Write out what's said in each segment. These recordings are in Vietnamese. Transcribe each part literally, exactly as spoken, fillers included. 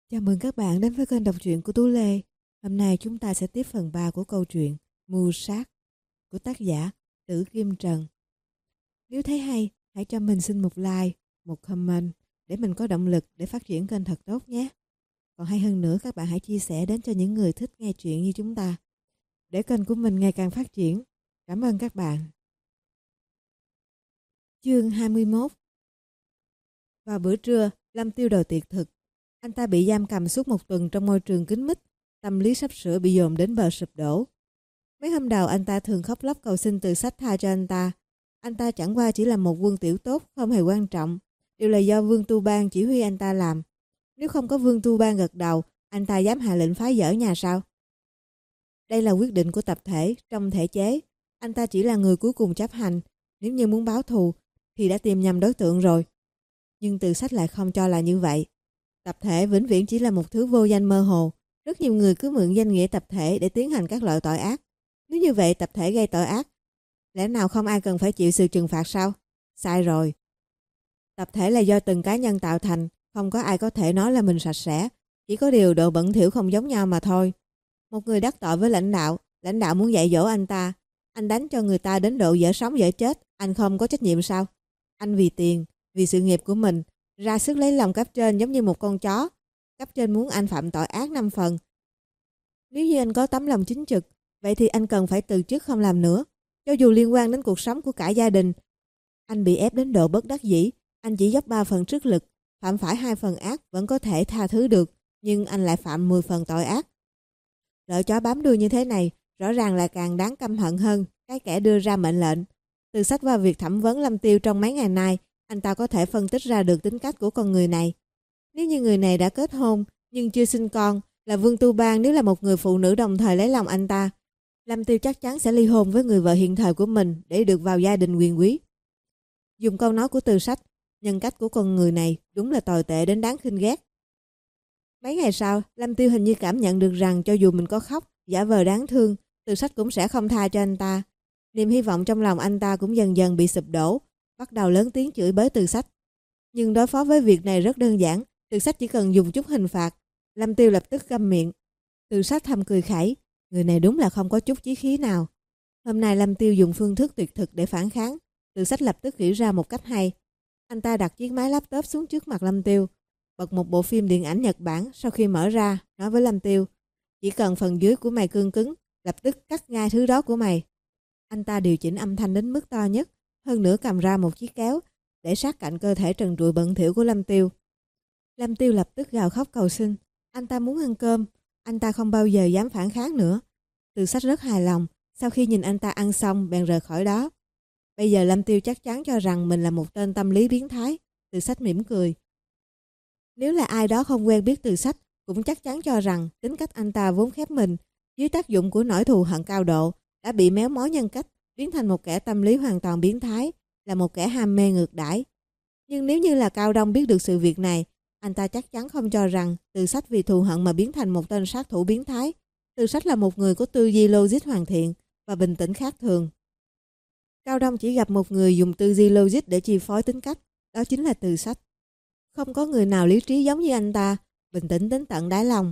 Chào mừng các bạn đến với kênh đọc truyện của Tú Lê. Hôm nay chúng ta sẽ tiếp phần ba của câu chuyện Mưu sát của tác giả Tử Kim Trần. Nếu thấy hay, hãy cho mình xin một like, một comment để mình có động lực để phát triển kênh thật tốt nhé. Còn hay hơn nữa, các bạn hãy chia sẻ đến cho những người thích nghe chuyện như chúng ta, để kênh của mình ngày càng phát triển. Cảm ơn các bạn. Chương hai mươi mốt. Vào bữa trưa, Lâm Tiêu đòi tiệc thực. Anh ta bị giam cầm suốt một tuần trong môi trường kín mít, tâm lý sắp sửa bị dồn đến bờ sụp đổ. Mấy hôm đầu anh ta thường khóc lóc cầu xin Từ Sách tha cho anh ta. Anh ta chẳng qua chỉ là một vương tiểu tốt, không hề quan trọng. Điều là do Vương Tu Bang chỉ huy anh ta làm. Nếu không có Vương Tu Bang gật đầu, anh ta dám hạ lệnh phá dỡ nhà sao? Đây là quyết định của tập thể, trong thể chế. Anh ta chỉ là người cuối cùng chấp hành. Nếu như muốn báo thù, thì đã tìm nhầm đối tượng rồi. Nhưng Từ Sách lại không cho là như vậy. Tập thể vĩnh viễn chỉ là một thứ vô danh mơ hồ. Rất nhiều người cứ mượn danh nghĩa tập thể để tiến hành các loại tội ác. Nếu như vậy tập thể gây tội ác, lẽ nào không ai cần phải chịu sự trừng phạt sao? Sai rồi. Tập thể là do từng cá nhân tạo thành, không có ai có thể nói là mình sạch sẽ. Chỉ có điều độ bẩn thỉu không giống nhau mà thôi. Một người đắc tội với lãnh đạo, lãnh đạo muốn dạy dỗ anh ta. Anh đánh cho người ta đến độ dở sống dở chết, anh không có trách nhiệm sao? Anh vì tiền, vì sự nghiệp của mình, ra sức lấy lòng cấp trên giống như một con chó. Cấp trên muốn anh phạm tội ác năm phần. Nếu như anh có tấm lòng chính trực, vậy thì anh cần phải từ chức không làm nữa. Cho dù liên quan đến cuộc sống của cả gia đình. Anh bị ép đến độ bất đắc dĩ. Anh chỉ dốc ba phần sức lực. Phạm phải hai phần ác vẫn có thể tha thứ được. Nhưng anh lại phạm mười phần tội ác. Lỡ chó bám đuôi như thế này, rõ ràng là càng đáng căm hận hơn cái kẻ đưa ra mệnh lệnh. Từ Sách vào việc thẩm vấn Lâm Tiêu trong mấy ngày nay, anh ta có thể phân tích ra được tính cách của con người này. Nếu như người này đã kết hôn nhưng chưa sinh con, là Vương Tu Bang nếu là một người phụ nữ đồng thời lấy lòng anh ta, Lâm Tiêu chắc chắn sẽ ly hôn với người vợ hiện thời của mình để được vào gia đình quyền quý. Dùng câu nói của Từ Sách, nhân cách của con người này đúng là tồi tệ đến đáng khinh ghét. Mấy ngày sau, Lâm Tiêu hình như cảm nhận được rằng cho dù mình có khóc, giả vờ đáng thương, Từ Sách cũng sẽ không tha cho anh ta. Niềm hy vọng trong lòng anh ta cũng dần dần bị sụp đổ, bắt đầu lớn tiếng chửi bới Từ Sách. Nhưng đối phó với việc này rất đơn giản, Từ Sách chỉ cần dùng chút hình phạt. Lâm Tiêu lập tức câm miệng. Từ Sách thầm cười khẩy, người này đúng là không có chút chí khí nào. Hôm nay Lâm Tiêu dùng phương thức tuyệt thực để phản kháng. Từ Sách lập tức nghĩ ra một cách hay. Anh ta đặt chiếc máy laptop xuống trước mặt Lâm Tiêu, bật một bộ phim điện ảnh Nhật Bản. Sau khi mở ra, nói với Lâm Tiêu, chỉ cần phần dưới của mày cương cứng, lập tức cắt ngay thứ đó của mày. Anh ta điều chỉnh âm thanh đến mức to nhất, hơn nữa cầm ra một chiếc kéo để sát cạnh cơ thể trần trụi bẩn thỉu của Lâm Tiêu. Lâm Tiêu lập tức gào khóc cầu xin. Anh ta muốn ăn cơm, anh ta không bao giờ dám phản kháng nữa. Từ Sách rất hài lòng, sau khi nhìn anh ta ăn xong bèn rời khỏi đó. Bây giờ Lâm Tiêu chắc chắn cho rằng mình là một tên tâm lý biến thái. Từ Sách mỉm cười. Nếu là ai đó không quen biết Từ Sách, cũng chắc chắn cho rằng tính cách anh ta vốn khép mình, dưới tác dụng của nỗi thù hận cao độ, đã bị méo mó nhân cách, biến thành một kẻ tâm lý hoàn toàn biến thái, là một kẻ ham mê ngược đãi. Nhưng nếu như là Cao Đông biết được sự việc này, anh ta chắc chắn không cho rằng Từ Sách vì thù hận mà biến thành một tên sát thủ biến thái. Từ Sách là một người có tư duy logic hoàn thiện và bình tĩnh khác thường. Cao Đông chỉ gặp một người dùng tư duy logic để chi phối tính cách, đó chính là Từ Sách. Không có người nào lý trí giống như anh ta, bình tĩnh đến tận đáy lòng.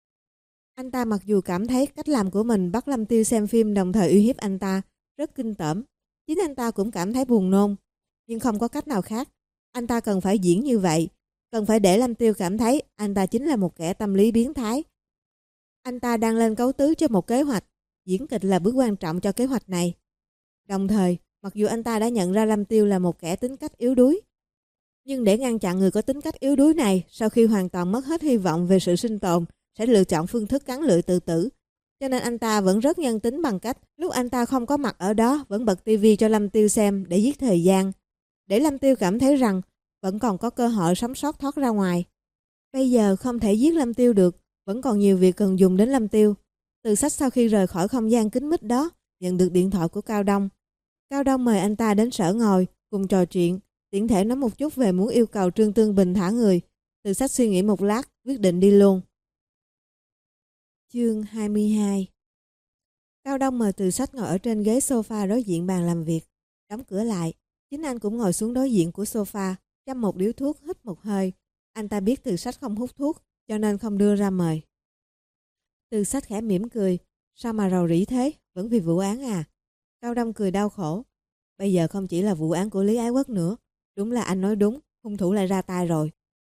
Anh ta mặc dù cảm thấy cách làm của mình bắt Lâm Tiêu xem phim đồng thời uy hiếp anh ta rất kinh tởm, chính anh ta cũng cảm thấy buồn nôn, nhưng không có cách nào khác. Anh ta cần phải diễn như vậy, cần phải để Lâm Tiêu cảm thấy anh ta chính là một kẻ tâm lý biến thái. Anh ta đang lên cấu tứ cho một kế hoạch, diễn kịch là bước quan trọng cho kế hoạch này. Đồng thời, mặc dù anh ta đã nhận ra Lâm Tiêu là một kẻ tính cách yếu đuối, nhưng để ngăn chặn người có tính cách yếu đuối này sau khi hoàn toàn mất hết hy vọng về sự sinh tồn, sẽ lựa chọn phương thức cắn lưỡi tự tử. Cho nên anh ta vẫn rất nhân tính bằng cách lúc anh ta không có mặt ở đó vẫn bật tivi cho Lâm Tiêu xem để giết thời gian, để Lâm Tiêu cảm thấy rằng vẫn còn có cơ hội sống sót thoát ra ngoài. Bây giờ không thể giết Lâm Tiêu được, vẫn còn nhiều việc cần dùng đến Lâm Tiêu. Từ Sách sau khi rời khỏi không gian kín mít đó, nhận được điện thoại của Cao Đông. Cao Đông mời anh ta đến sở ngồi cùng trò chuyện, tiện thể nói một chút về muốn yêu cầu Trương Tương Bình thả người. Từ Sách suy nghĩ một lát, quyết định đi luôn. Chương hai mươi hai. Cao Đông mời Từ Sách ngồi ở trên ghế sofa đối diện bàn làm việc, đóng cửa lại. Chính anh cũng ngồi xuống đối diện của sofa, châm một điếu thuốc, hít một hơi. Anh ta biết Từ Sách không hút thuốc, cho nên không đưa ra mời. Từ Sách khẽ mỉm cười. Sao mà rầu rĩ thế? Vẫn vì vụ án à? Cao Đông cười đau khổ. Bây giờ không chỉ là vụ án của Lý Ái Quốc nữa. Đúng là anh nói đúng, hung thủ lại ra tay rồi.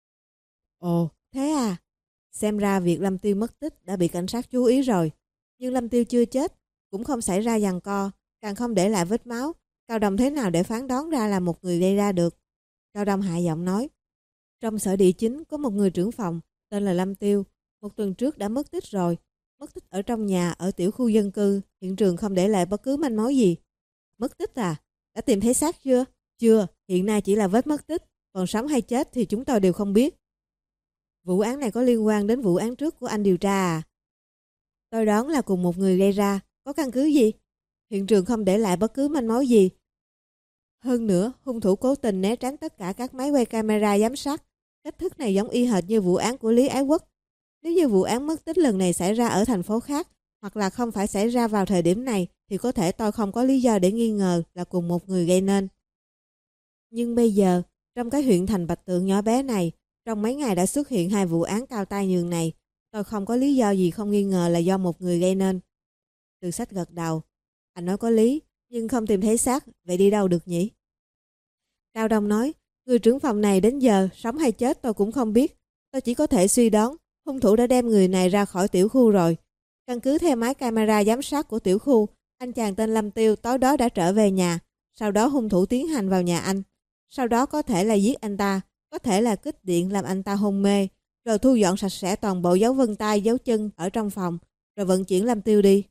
Ồ, thế à? Xem ra việc Lâm Tiêu mất tích đã bị cảnh sát chú ý rồi. Nhưng Lâm Tiêu chưa chết, cũng không xảy ra giằng co, càng không để lại vết máu. Cao Đông thế nào để phán đoán ra là một người gây ra được? Cao Đông hạ giọng nói. Trong sở địa chính có một người trưởng phòng tên là Lâm Tiêu. Một tuần trước đã mất tích rồi. Mất tích ở trong nhà ở tiểu khu dân cư. Hiện trường không để lại bất cứ manh mối gì. Mất tích à? Đã tìm thấy xác chưa? Chưa, hiện nay chỉ là vết mất tích. Còn sống hay chết thì chúng tôi đều không biết. Vụ án này có liên quan đến vụ án trước của anh điều tra à? Tôi đoán là cùng một người gây ra. Có căn cứ gì? Hiện trường không để lại bất cứ manh mối gì. Hơn nữa, hung thủ cố tình né tránh tất cả các máy quay camera giám sát. Cách thức này giống y hệt như vụ án của Lý Ái Quốc. Nếu như vụ án mất tích lần này xảy ra ở thành phố khác, hoặc là không phải xảy ra vào thời điểm này, thì có thể tôi không có lý do để nghi ngờ là cùng một người gây nên. Nhưng bây giờ, trong cái huyện thành Bạch Tượng nhỏ bé này, trong mấy ngày đã xuất hiện hai vụ án cao tay nhường này, tôi không có lý do gì không nghi ngờ là do một người gây nên. Từ Sách gật đầu. Anh nói có lý, nhưng không tìm thấy xác, vậy đi đâu được nhỉ? Cao Đông nói, người trưởng phòng này đến giờ, sống hay chết tôi cũng không biết. Tôi chỉ có thể suy đoán, hung thủ đã đem người này ra khỏi tiểu khu rồi. Căn cứ theo máy camera giám sát của tiểu khu, anh chàng tên Lâm Tiêu tối đó đã trở về nhà. Sau đó hung thủ tiến hành vào nhà anh. Sau đó có thể là giết anh ta, có thể là kích điện làm anh ta hôn mê, rồi thu dọn sạch sẽ toàn bộ dấu vân tay, dấu chân ở trong phòng, rồi vận chuyển Lâm Tiêu đi.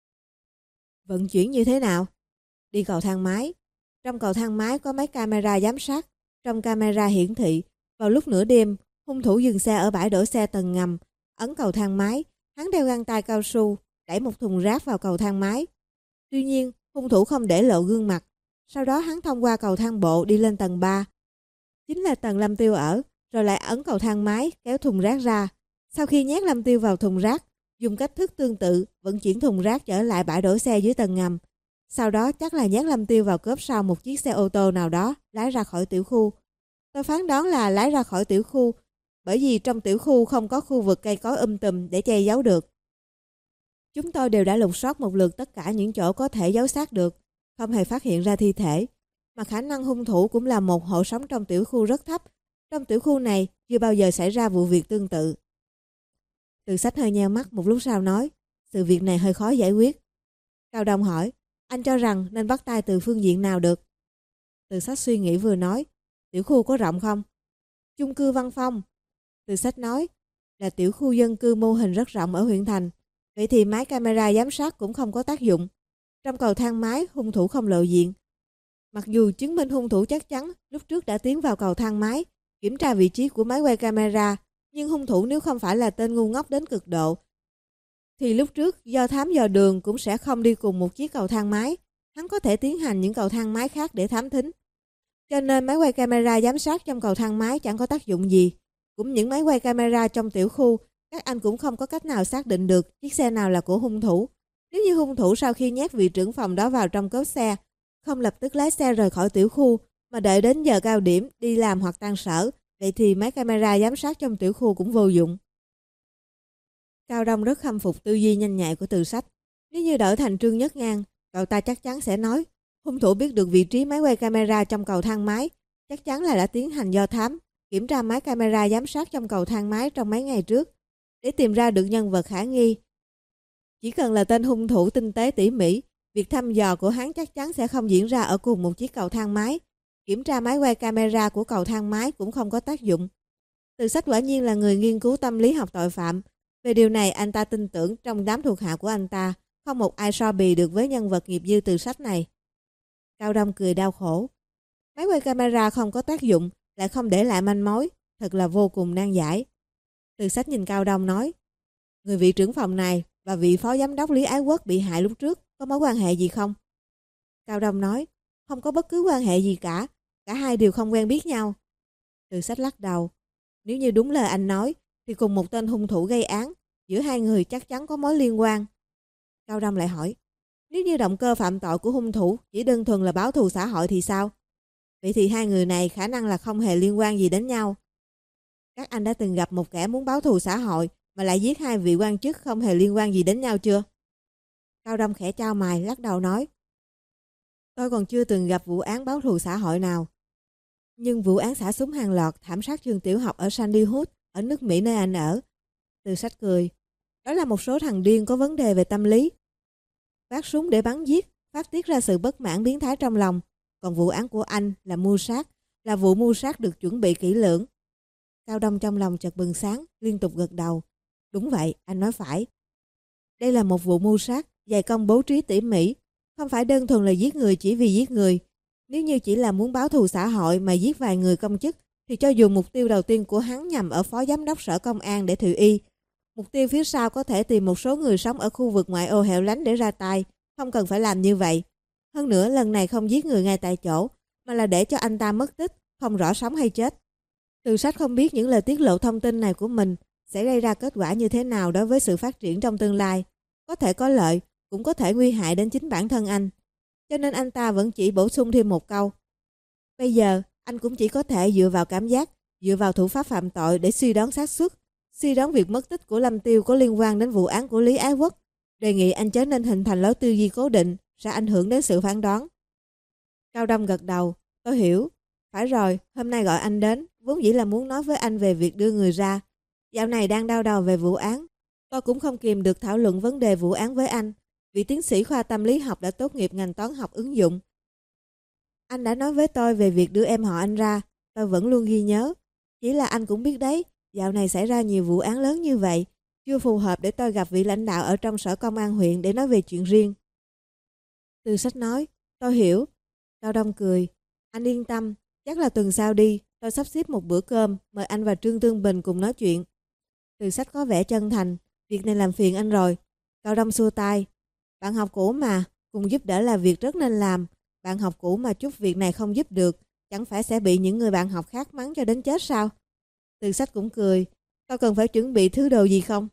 Vận chuyển như thế nào? Đi cầu thang máy. Trong cầu thang máy có máy camera giám sát. Trong camera hiển thị, vào lúc nửa đêm, hung thủ dừng xe ở bãi đổ xe tầng ngầm, ấn cầu thang máy. Hắn đeo găng tay cao su, đẩy một thùng rác vào cầu thang máy. Tuy nhiên, hung thủ không để lộ gương mặt. Sau đó hắn thông qua cầu thang bộ đi lên tầng ba. Chính là tầng Lâm Tiêu ở, rồi lại ấn cầu thang máy, kéo thùng rác ra. Sau khi nhét Lâm Tiêu vào thùng rác, dùng cách thức tương tự vận chuyển thùng rác trở lại bãi đổ xe dưới tầng ngầm. Sau đó chắc là nhét Lâm Tiêu vào cốp sau một chiếc xe ô tô nào đó, lái ra khỏi tiểu khu. Tôi phán đoán là lái ra khỏi tiểu khu, bởi vì trong tiểu khu không có khu vực cây cối um tùm để che giấu được. Chúng tôi đều đã lục soát một lượt tất cả những chỗ có thể giấu xác được, không hề phát hiện ra thi thể. Mà khả năng hung thủ cũng là một hộ sống trong tiểu khu rất thấp. Trong tiểu khu này chưa bao giờ xảy ra vụ việc tương tự. Từ Sách hơi nheo mắt một lúc sau nói, sự việc này hơi khó giải quyết. Cao Đông hỏi, anh cho rằng nên bắt tay từ phương diện nào được? Từ Sách suy nghĩ vừa nói, tiểu khu có rộng không? Chung cư văn phòng. Từ Sách nói, là tiểu khu dân cư mô hình rất rộng ở huyện thành. Vậy thì máy camera giám sát cũng không có tác dụng. Trong cầu thang máy, hung thủ không lộ diện. Mặc dù chứng minh hung thủ chắc chắn lúc trước đã tiến vào cầu thang máy, kiểm tra vị trí của máy quay camera, nhưng hung thủ nếu không phải là tên ngu ngốc đến cực độ, thì lúc trước do thám dò đường cũng sẽ không đi cùng một chiếc cầu thang máy. Hắn có thể tiến hành những cầu thang máy khác để thám thính. Cho nên máy quay camera giám sát trong cầu thang máy chẳng có tác dụng gì. Cũng những máy quay camera trong tiểu khu, các anh cũng không có cách nào xác định được chiếc xe nào là của hung thủ. Nếu như hung thủ sau khi nhét vị trưởng phòng đó vào trong cốp xe, không lập tức lái xe rời khỏi tiểu khu, mà đợi đến giờ cao điểm đi làm hoặc tan sở, vậy thì máy camera giám sát trong tiểu khu cũng vô dụng. Cao Đông rất khâm phục tư duy nhanh nhạy của Từ Sách. Nếu như đổi thành Trương Nhất Ngang, cậu ta chắc chắn sẽ nói, hung thủ biết được vị trí máy quay camera trong cầu thang máy, chắc chắn là đã tiến hành do thám, kiểm tra máy camera giám sát trong cầu thang máy trong mấy ngày trước, để tìm ra được nhân vật khả nghi. Chỉ cần là tên hung thủ tinh tế tỉ mỉ, việc thăm dò của hắn chắc chắn sẽ không diễn ra ở cùng một chiếc cầu thang máy. Kiểm tra máy quay camera của cầu thang máy cũng không có tác dụng. Từ Sách quả nhiên là người nghiên cứu tâm lý học tội phạm. Về điều này anh ta tin tưởng trong đám thuộc hạ của anh ta, không một ai so bì được với nhân vật nghiệp dư Từ Sách này. Cao Đông cười đau khổ. Máy quay camera không có tác dụng, lại không để lại manh mối, thật là vô cùng nan giải. Từ Sách nhìn Cao Đông nói, người vị trưởng phòng này và vị phó giám đốc Lý Ái Quốc bị hại lúc trước có mối quan hệ gì không? Cao Đông nói, không có bất cứ quan hệ gì cả, cả hai đều không quen biết nhau. Từ Sách lắc đầu, nếu như đúng lời anh nói, thì cùng một tên hung thủ gây án, giữa hai người chắc chắn có mối liên quan. Cao Đông lại hỏi, nếu như động cơ phạm tội của hung thủ chỉ đơn thuần là báo thù xã hội thì sao? Vậy thì hai người này khả năng là không hề liên quan gì đến nhau. Các anh đã từng gặp một kẻ muốn báo thù xã hội mà lại giết hai vị quan chức không hề liên quan gì đến nhau chưa? Cao Đông khẽ chau mày lắc đầu nói. Tôi còn chưa từng gặp vụ án báo thù xã hội nào. Nhưng vụ án xả súng hàng loạt thảm sát trường tiểu học ở Sandy Hook ở nước Mỹ nơi anh ở. Từ Sách cười. Đó là một số thằng điên có vấn đề về tâm lý. Vác súng để bắn giết, phát tiết ra sự bất mãn biến thái trong lòng. Còn vụ án của anh là mưu sát, là vụ mưu sát được chuẩn bị kỹ lưỡng. Cao Đông trong lòng chợt bừng sáng, liên tục gật đầu. Đúng vậy, anh nói phải. Đây là một vụ mưu sát, dày công bố trí tỉ mỉ. Không phải đơn thuần là giết người chỉ vì giết người. Nếu như chỉ là muốn báo thù xã hội mà giết vài người công chức, thì cho dù mục tiêu đầu tiên của hắn nhằm ở phó giám đốc sở công an để thự y, mục tiêu phía sau có thể tìm một số người sống ở khu vực ngoại ô hẻo lánh để ra tay, không cần phải làm như vậy. Hơn nữa lần này không giết người ngay tại chỗ, mà là để cho anh ta mất tích, không rõ sống hay chết. Từ Sách không biết những lời tiết lộ thông tin này của mình sẽ gây ra kết quả như thế nào đối với sự phát triển trong tương lai. Có thể có lợi, cũng có thể nguy hại đến chính bản thân anh. Cho nên anh ta vẫn chỉ bổ sung thêm một câu. Bây giờ, anh cũng chỉ có thể dựa vào cảm giác, dựa vào thủ pháp phạm tội để suy đoán xác suất, suy đoán việc mất tích của Lâm Tiêu có liên quan đến vụ án của Lý Ái Quốc. Đề nghị anh chớ nên hình thành lối tư duy cố định, sẽ ảnh hưởng đến sự phán đoán. Cao Đông gật đầu. Tôi hiểu. Phải rồi, hôm nay gọi anh đến, vốn dĩ là muốn nói với anh về việc đưa người ra. Dạo này đang đau đầu về vụ án. Tôi cũng không kìm được thảo luận vấn đề vụ án với anh. Vị tiến sĩ khoa tâm lý học đã tốt nghiệp ngành toán học ứng dụng. Anh đã nói với tôi về việc đưa em họ anh ra. Tôi vẫn luôn ghi nhớ. Chỉ là anh cũng biết đấy, dạo này xảy ra nhiều vụ án lớn như vậy. Chưa phù hợp để tôi gặp vị lãnh đạo ở trong sở công an huyện để nói về chuyện riêng. Từ Sách nói, tôi hiểu. Cao Đông cười. Anh yên tâm, chắc là tuần sau đi, tôi sắp xếp một bữa cơm, mời anh và Trương Tương Bình cùng nói chuyện. Từ Sách có vẻ chân thành, việc này làm phiền anh rồi. Cao Đông xua tay. Bạn học cũ mà, cùng giúp đỡ là việc rất nên làm. Bạn học cũ mà chút việc này không giúp được, chẳng phải sẽ bị những người bạn học khác mắng cho đến chết sao? Từ Sách cũng cười. Tôi cần phải chuẩn bị thứ đồ gì không?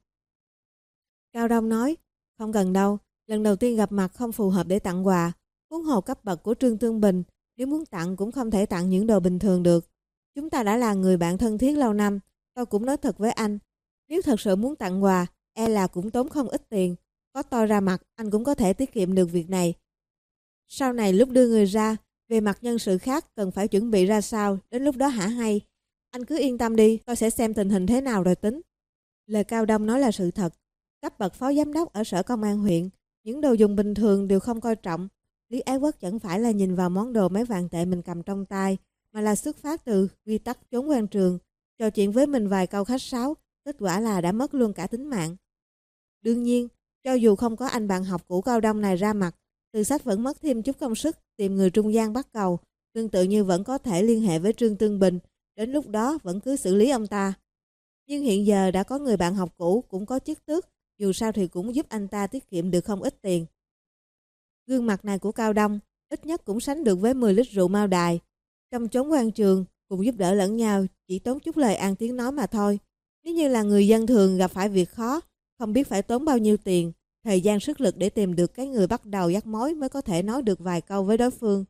Cao Đông nói, không cần đâu, lần đầu tiên gặp mặt không phù hợp để tặng quà. Huống hồ cấp bậc của Trương Tương Bình, nếu muốn tặng cũng không thể tặng những đồ bình thường được. Chúng ta đã là người bạn thân thiết lâu năm, tôi cũng nói thật với anh. Nếu thật sự muốn tặng quà, e là cũng tốn không ít tiền. Có tôi ra mặt, anh cũng có thể tiết kiệm được việc này. Sau này lúc đưa người ra, về mặt nhân sự khác cần phải chuẩn bị ra sao, đến lúc đó hả hay. Anh cứ yên tâm đi, tôi sẽ xem tình hình thế nào rồi tính. Lời Cao Đông nói là sự thật. Cấp bậc phó giám đốc ở sở công an huyện, những đồ dùng bình thường đều không coi trọng. Lý Ái Quốc chẳng phải là nhìn vào món đồ mấy vạn tệ mình cầm trong tay, mà là xuất phát từ quy tắc trốn quan trường, trò chuyện với mình vài câu khách sáo, kết quả là đã mất luôn cả tính mạng. Đương nhiên, cho dù không có anh bạn học cũ Cao Đông này ra mặt, Từ Sách vẫn mất thêm chút công sức tìm người trung gian bắt cầu, tương tự như vẫn có thể liên hệ với Trương Tương Bình, đến lúc đó vẫn cứ xử lý ông ta. Nhưng hiện giờ đã có người bạn học cũ cũng có chức tước, dù sao thì cũng giúp anh ta tiết kiệm được không ít tiền. Gương mặt này của Cao Đông ít nhất cũng sánh được với mười lít rượu Mao Đài. Trong chốn quan trường, cùng giúp đỡ lẫn nhau, chỉ tốn chút lời ăn tiếng nói mà thôi. Nếu như là người dân thường gặp phải việc khó, không biết phải tốn bao nhiêu tiền, thời gian sức lực để tìm được cái người bắt đầu dắt mối mới có thể nói được vài câu với đối phương.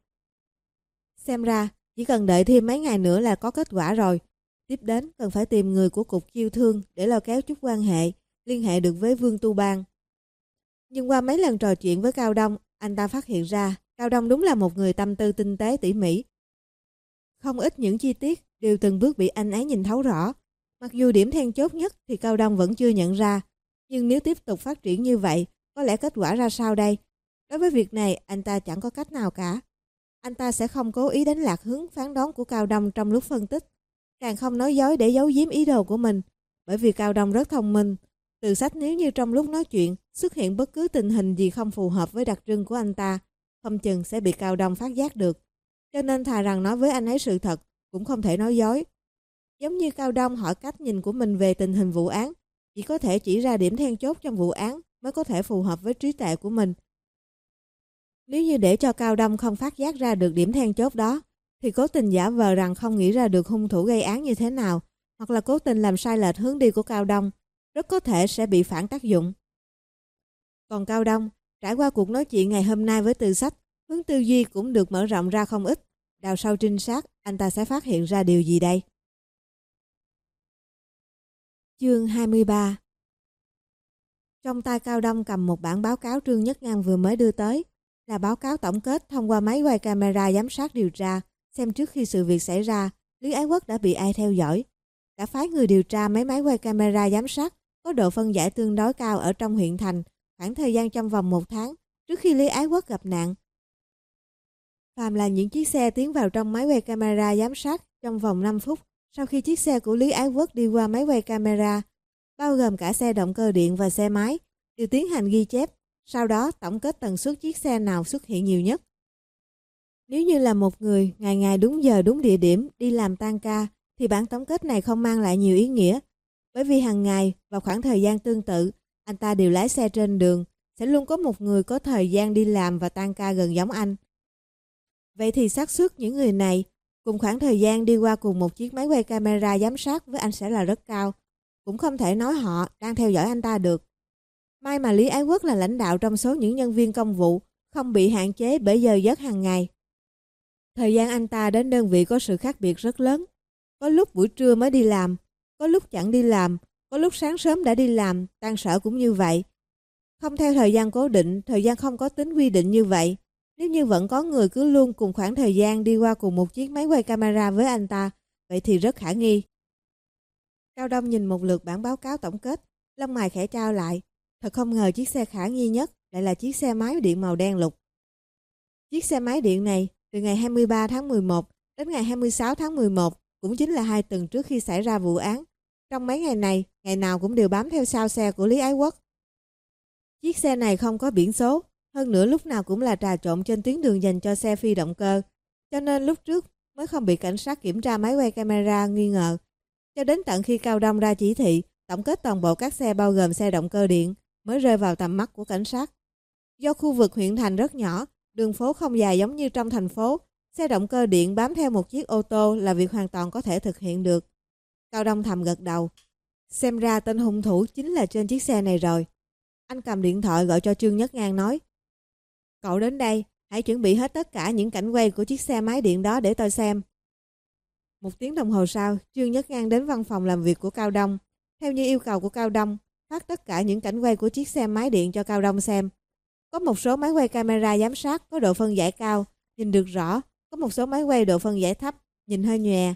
Xem ra, chỉ cần đợi thêm mấy ngày nữa là có kết quả rồi. Tiếp đến cần phải tìm người của cục chiêu thương để lôi kéo chút quan hệ, liên hệ được với Vương Tu Bang. Nhưng qua mấy lần trò chuyện với Cao Đông, anh ta phát hiện ra Cao Đông đúng là một người tâm tư tinh tế tỉ mỉ. Không ít những chi tiết đều từng bước bị anh ấy nhìn thấu rõ. Mặc dù điểm then chốt nhất thì Cao Đông vẫn chưa nhận ra. Nhưng nếu tiếp tục phát triển như vậy, có lẽ kết quả ra sao đây? Đối với việc này, anh ta chẳng có cách nào cả. Anh ta sẽ không cố ý đánh lạc hướng phán đoán của Cao Đông trong lúc phân tích. Càng không nói dối để giấu giếm ý đồ của mình. Bởi vì Cao Đông rất thông minh. Từ Sách nếu như trong lúc nói chuyện xuất hiện bất cứ tình hình gì không phù hợp với đặc trưng của anh ta, không chừng sẽ bị Cao Đông phát giác được. Cho nên thà rằng nói với anh ấy sự thật, cũng không thể nói dối. Giống như Cao Đông hỏi cách nhìn của mình về tình hình vụ án, chỉ có thể chỉ ra điểm then chốt trong vụ án mới có thể phù hợp với trí tuệ của mình. Nếu như để cho Cao Đông không phát giác ra được điểm then chốt đó, thì cố tình giả vờ rằng không nghĩ ra được hung thủ gây án như thế nào, hoặc là cố tình làm sai lệch hướng đi của Cao Đông, rất có thể sẽ bị phản tác dụng. Còn Cao Đông, trải qua cuộc nói chuyện ngày hôm nay với Từ Sách, hướng tư duy cũng được mở rộng ra không ít. Đào sâu trinh sát, anh ta sẽ phát hiện ra điều gì đây? Chương hai mươi ba. Trong tay Cao Đông cầm một bản báo cáo Trương Nhất Ngang vừa mới đưa tới, là báo cáo tổng kết thông qua máy quay camera giám sát điều tra, xem trước khi sự việc xảy ra, Lý Ái Quốc đã bị ai theo dõi. Đã phái người điều tra mấy máy quay camera giám sát có độ phân giải tương đối cao ở trong huyện thành, khoảng thời gian trong vòng một tháng trước khi Lý Ái Quốc gặp nạn. Phàm là những chiếc xe tiến vào trong máy quay camera giám sát trong vòng năm phút sau khi chiếc xe của Lý Ái Quốc đi qua máy quay camera, bao gồm cả xe động cơ điện và xe máy, đều tiến hành ghi chép, sau đó tổng kết tần suất chiếc xe nào xuất hiện nhiều nhất. Nếu như là một người ngày ngày đúng giờ đúng địa điểm đi làm tan ca, thì bản tổng kết này không mang lại nhiều ý nghĩa, bởi vì hàng ngày vào khoảng thời gian tương tự, anh ta đều lái xe trên đường, sẽ luôn có một người có thời gian đi làm và tan ca gần giống anh. Vậy thì xác suất những người này cùng khoảng thời gian đi qua cùng một chiếc máy quay camera giám sát với anh sẽ là rất cao. Cũng không thể nói họ đang theo dõi anh ta được. May mà Lý Ái Quốc là lãnh đạo trong số những nhân viên công vụ, không bị hạn chế bởi giờ giấc hàng ngày. Thời gian anh ta đến đơn vị có sự khác biệt rất lớn. Có lúc buổi trưa mới đi làm, có lúc chẳng đi làm, có lúc sáng sớm đã đi làm, tan sở cũng như vậy. Không theo thời gian cố định, thời gian không có tính quy định như vậy. Nếu như vẫn có người cứ luôn cùng khoảng thời gian đi qua cùng một chiếc máy quay camera với anh ta, vậy thì rất khả nghi. Cao Đông nhìn một lượt bản báo cáo tổng kết, lông mày khẽ trao lại. Thật không ngờ chiếc xe khả nghi nhất lại là chiếc xe máy điện màu đen lục. Chiếc xe máy điện này từ ngày hai mươi ba tháng mười một đến ngày hai mươi sáu tháng mười một, cũng chính là hai tuần trước khi xảy ra vụ án. Trong mấy ngày này, ngày nào cũng đều bám theo sau xe của Lý Ái Quốc. Chiếc xe này không có biển số, hơn nữa lúc nào cũng là trà trộn trên tuyến đường dành cho xe phi động cơ, cho nên lúc trước mới không bị cảnh sát kiểm tra máy quay camera nghi ngờ. Cho đến tận khi Cao Đông ra chỉ thị tổng kết toàn bộ các xe bao gồm xe động cơ điện mới rơi vào tầm mắt của cảnh sát. Do khu vực huyện thành rất nhỏ, đường phố không dài giống như trong thành phố, xe động cơ điện bám theo một chiếc ô tô là việc hoàn toàn có thể thực hiện được. Cao Đông thầm gật đầu. Xem ra tên hung thủ chính là trên chiếc xe này rồi. Anh cầm điện thoại gọi cho Trương Nhất Ngang nói: Cậu đến đây, hãy chuẩn bị hết tất cả những cảnh quay của chiếc xe máy điện đó để tôi xem. Một tiếng đồng hồ sau, Trương Nhất Ngang đến văn phòng làm việc của Cao Đông. Theo như yêu cầu của Cao Đông, phát tất cả những cảnh quay của chiếc xe máy điện cho Cao Đông xem. Có một số máy quay camera giám sát có độ phân giải cao, nhìn được rõ. Có một số máy quay độ phân giải thấp, nhìn hơi nhòe.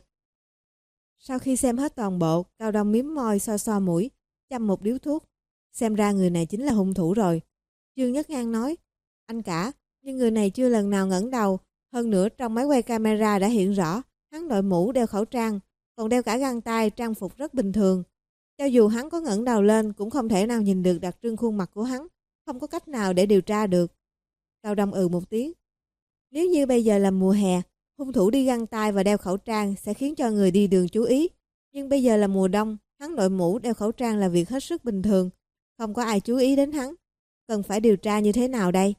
Sau khi xem hết toàn bộ, Cao Đông mím môi so so mũi, châm một điếu thuốc. Xem ra người này chính là hung thủ rồi. Trương Nhất Ngang nói: Anh cả, nhưng người này chưa lần nào ngẩng đầu. Hơn nữa trong máy quay camera đã hiện rõ, hắn đội mũ, đeo khẩu trang, còn đeo cả găng tay, trang phục rất bình thường. Cho dù hắn có ngẩng đầu lên cũng không thể nào nhìn được đặc trưng khuôn mặt của hắn, không có cách nào để điều tra được. Cao Đông ừ một tiếng. Nếu như bây giờ là mùa hè, hung thủ đi găng tay và đeo khẩu trang sẽ khiến cho người đi đường chú ý. Nhưng bây giờ là mùa đông, hắn đội mũ, đeo khẩu trang là việc hết sức bình thường. Không có ai chú ý đến hắn. Cần phải điều tra như thế nào đây?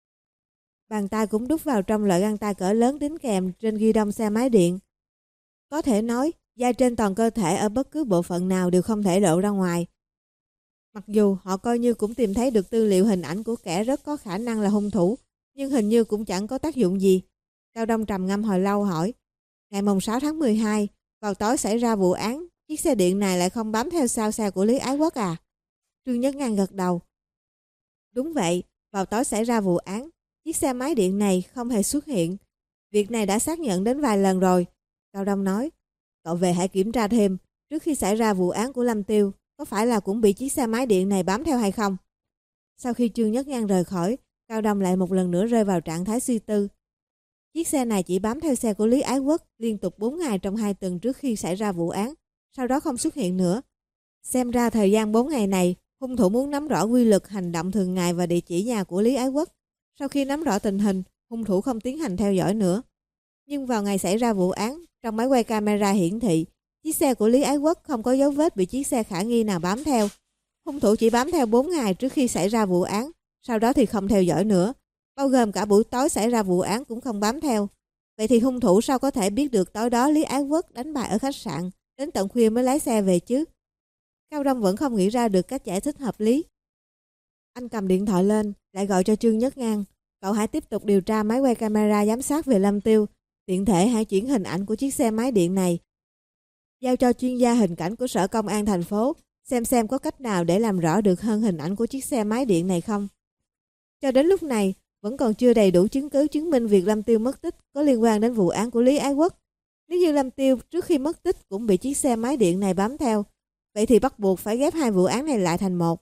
Bàn tay cũng đút vào trong loại găng tay cỡ lớn đính kèm trên ghi đông xe máy điện. Có thể nói, da trên toàn cơ thể ở bất cứ bộ phận nào đều không thể lộ ra ngoài. Mặc dù họ coi như cũng tìm thấy được tư liệu hình ảnh của kẻ rất có khả năng là hung thủ, nhưng hình như cũng chẳng có tác dụng gì. Cao Đông trầm ngâm hồi lâu hỏi: Ngày mùng sáu tháng mười hai, vào tối xảy ra vụ án, chiếc xe điện này lại không bám theo sau xe của Lý Ái Quốc à? Trương Nhất Ngang gật đầu. Đúng vậy, vào tối xảy ra vụ án, chiếc xe máy điện này không hề xuất hiện. Việc này đã xác nhận đến vài lần rồi. Cao Đông nói: Cậu về hãy kiểm tra thêm, trước khi xảy ra vụ án của Lâm Tiêu, có phải là cũng bị chiếc xe máy điện này bám theo hay không? Sau khi Trương Nhất Ngang rời khỏi, Cao Đông lại một lần nữa rơi vào trạng thái suy tư. Chiếc xe này chỉ bám theo xe của Lý Ái Quốc liên tục bốn ngày trong hai tuần trước khi xảy ra vụ án, sau đó không xuất hiện nữa. Xem ra thời gian bốn ngày này, hung thủ muốn nắm rõ quy luật hành động thường ngày và địa chỉ nhà của Lý Ái Quốc. Sau khi nắm rõ tình hình, hung thủ không tiến hành theo dõi nữa. Nhưng vào ngày xảy ra vụ án, trong máy quay camera hiển thị, chiếc xe của Lý Ái Quốc không có dấu vết bị chiếc xe khả nghi nào bám theo. Hung thủ chỉ bám theo bốn ngày trước khi xảy ra vụ án, sau đó thì không theo dõi nữa. Bao gồm cả buổi tối xảy ra vụ án cũng không bám theo. Vậy thì hung thủ sao có thể biết được tối đó Lý Ái Quốc đánh bài ở khách sạn, đến tận khuya mới lái xe về chứ? Cao Đông vẫn không nghĩ ra được cách giải thích hợp lý. Anh cầm điện thoại lên, lại gọi cho Trương Nhất Ngang. Cậu hãy tiếp tục điều tra máy quay camera giám sát về Lâm Tiêu. Tiện thể hãy chuyển hình ảnh của chiếc xe máy điện này giao cho chuyên gia hình cảnh của Sở Công an thành phố, xem xem có cách nào để làm rõ được hơn hình ảnh của chiếc xe máy điện này không. Cho đến lúc này, vẫn còn chưa đầy đủ chứng cứ chứng minh việc Lâm Tiêu mất tích có liên quan đến vụ án của Lý Ái Quốc. Nếu như Lâm Tiêu trước khi mất tích cũng bị chiếc xe máy điện này bám theo, vậy thì bắt buộc phải ghép hai vụ án này lại thành một.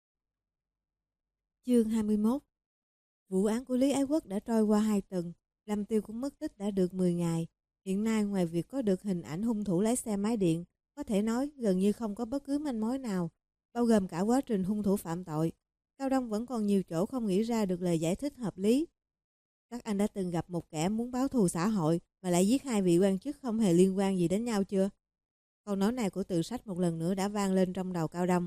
Chương hai mươi mốt. Vụ án của Lý Ái Quốc đã trôi qua hai tuần, Lâm Tiêu cũng mất tích đã được mười ngày. Hiện nay ngoài việc có được hình ảnh hung thủ lái xe máy điện, có thể nói gần như không có bất cứ manh mối nào, bao gồm cả quá trình hung thủ phạm tội. Cao Đông vẫn còn nhiều chỗ không nghĩ ra được lời giải thích hợp lý. Các anh đã từng gặp một kẻ muốn báo thù xã hội mà lại giết hai vị quan chức không hề liên quan gì đến nhau chưa? Câu nói này của Từ Sách một lần nữa đã vang lên trong đầu Cao Đông.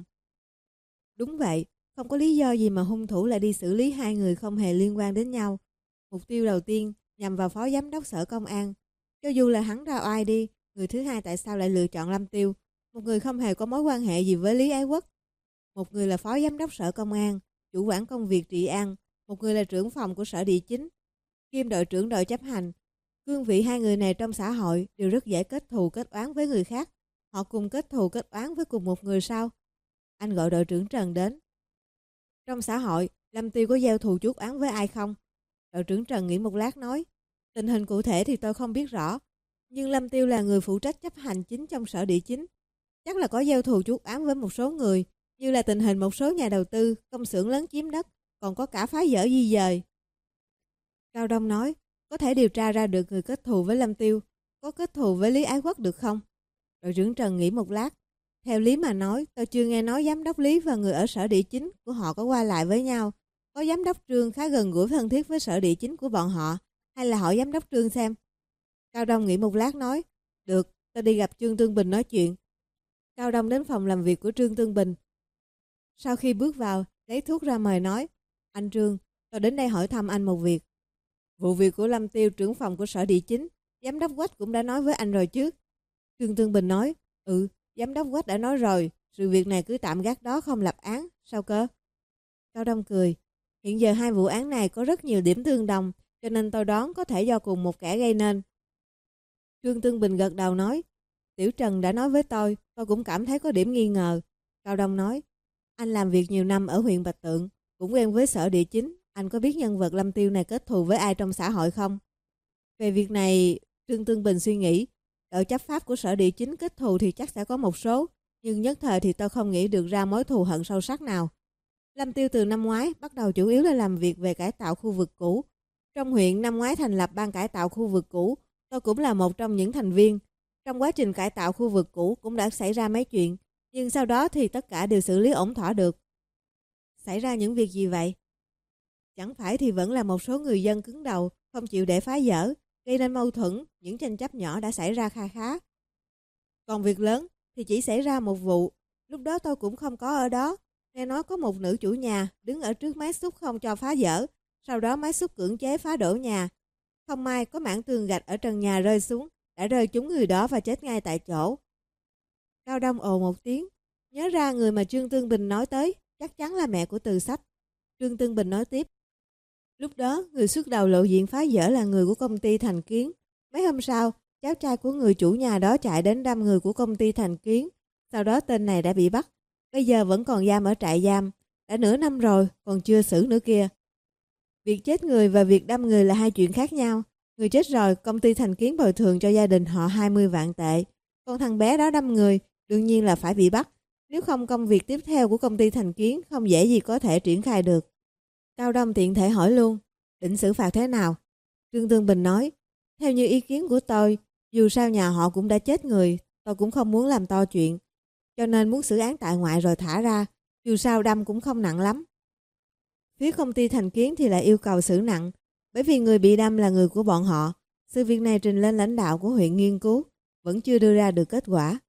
Đúng vậy, không có lý do gì mà hung thủ lại đi xử lý hai người không hề liên quan đến nhau. Mục tiêu đầu tiên nhằm vào phó giám đốc sở công an. Cho dù là hắn ra oai đi, người thứ hai tại sao lại lựa chọn Lâm Tiêu, một người không hề có mối quan hệ gì với Lý Ái Quốc. Một người là phó giám đốc sở công an, chủ quản công việc trị an, một người là trưởng phòng của sở địa chính, kiêm đội trưởng đội chấp hành. Cương vị hai người này trong xã hội đều rất dễ kết thù kết oán với người khác. Họ cùng kết thù kết oán với cùng một người sao? Anh gọi đội trưởng Trần đến. Trong xã hội, Lâm Tiêu có gieo thù chuốc oán với ai không? Đội trưởng Trần nghĩ một lát nói, tình hình cụ thể thì tôi không biết rõ, nhưng Lâm Tiêu là người phụ trách chấp hành chính trong sở địa chính, chắc là có gieo thù chuốc oán với một số người, như là tình hình một số nhà đầu tư, công xưởng lớn chiếm đất, còn có cả phá dỡ di dời. Cao Đông nói, có thể điều tra ra được người kết thù với Lâm Tiêu, có kết thù với Lý Ái Quốc được không? Đội trưởng Trần nghĩ một lát, theo lý mà nói, tôi chưa nghe nói giám đốc Lý và người ở sở địa chính của họ có qua lại với nhau. Có giám đốc Trương khá gần gũi thân thiết với sở địa chính của bọn họ, hay là hỏi giám đốc Trương xem. Cao Đông nghĩ một lát nói, được, tôi đi gặp Trương Tương Bình nói chuyện. Cao Đông đến phòng làm việc của Trương Tương Bình. Sau khi bước vào, lấy thuốc ra mời nói, anh Trương, tôi đến đây hỏi thăm anh một việc. Vụ việc của Lâm Tiêu, trưởng phòng của sở địa chính, giám đốc Quách cũng đã nói với anh rồi chứ? Trương Tương Bình nói, ừ, giám đốc Quách đã nói rồi, sự việc này cứ tạm gác đó không lập án, sao cơ? Cao Đông cười, hiện giờ hai vụ án này có rất nhiều điểm tương đồng, cho nên tôi đoán có thể do cùng một kẻ gây nên. Trương Tương Bình gật đầu nói, Tiểu Trần đã nói với tôi, tôi cũng cảm thấy có điểm nghi ngờ. Cao Đông nói, anh làm việc nhiều năm ở huyện Bạch Tượng, cũng quen với sở địa chính, anh có biết nhân vật Lâm Tiêu này kết thù với ai trong xã hội không? Về việc này, Trương Tương Bình suy nghĩ, đội chấp pháp của sở địa chính kết thù thì chắc sẽ có một số, nhưng nhất thời thì tôi không nghĩ được ra mối thù hận sâu sắc nào. Lâm Tiêu từ năm ngoái bắt đầu chủ yếu là làm việc về cải tạo khu vực cũ. Trong huyện năm ngoái thành lập ban cải tạo khu vực cũ, tôi cũng là một trong những thành viên. Trong quá trình cải tạo khu vực cũ cũng đã xảy ra mấy chuyện, nhưng sau đó thì tất cả đều xử lý ổn thỏa được. Xảy ra những việc gì vậy? Chẳng phải thì vẫn là một số người dân cứng đầu, không chịu để phá dỡ, gây nên mâu thuẫn, những tranh chấp nhỏ đã xảy ra kha khá. Còn việc lớn thì chỉ xảy ra một vụ, lúc đó tôi cũng không có ở đó. Nghe nói có một nữ chủ nhà đứng ở trước máy xúc không cho phá dỡ, sau đó máy xúc cưỡng chế phá đổ nhà. Không may có mảng tường gạch ở trần nhà rơi xuống, đã rơi trúng người đó và chết ngay tại chỗ. Cao Đông ồ một tiếng, nhớ ra người mà Trương Tương Bình nói tới, chắc chắn là mẹ của Từ Sách. Trương Tương Bình nói tiếp, lúc đó người xuất đầu lộ diện phá dỡ là người của công ty Thành Kiến. Mấy hôm sau, cháu trai của người chủ nhà đó chạy đến đâm người của công ty Thành Kiến. Sau đó tên này đã bị bắt, bây giờ vẫn còn giam ở trại giam, đã nửa năm rồi, còn chưa xử nữa kia. Việc chết người và việc đâm người là hai chuyện khác nhau. Người chết rồi, công ty Thành Kiến bồi thường cho gia đình họ hai mươi vạn tệ. Còn thằng bé đó đâm người, đương nhiên là phải bị bắt. Nếu không, công việc tiếp theo của công ty Thành Kiến không dễ gì có thể triển khai được. Cao Đông tiện thể hỏi luôn, định xử phạt thế nào? Trương Tương Bình nói, theo như ý kiến của tôi, dù sao nhà họ cũng đã chết người, tôi cũng không muốn làm to chuyện, cho nên muốn xử án tại ngoại rồi thả ra, dù sao đâm cũng không nặng lắm. Phía công ty Thành Kiến thì lại yêu cầu xử nặng, bởi vì người bị đâm là người của bọn họ. Sự việc này trình lên lãnh đạo của huyện nghiên cứu, vẫn chưa đưa ra được kết quả.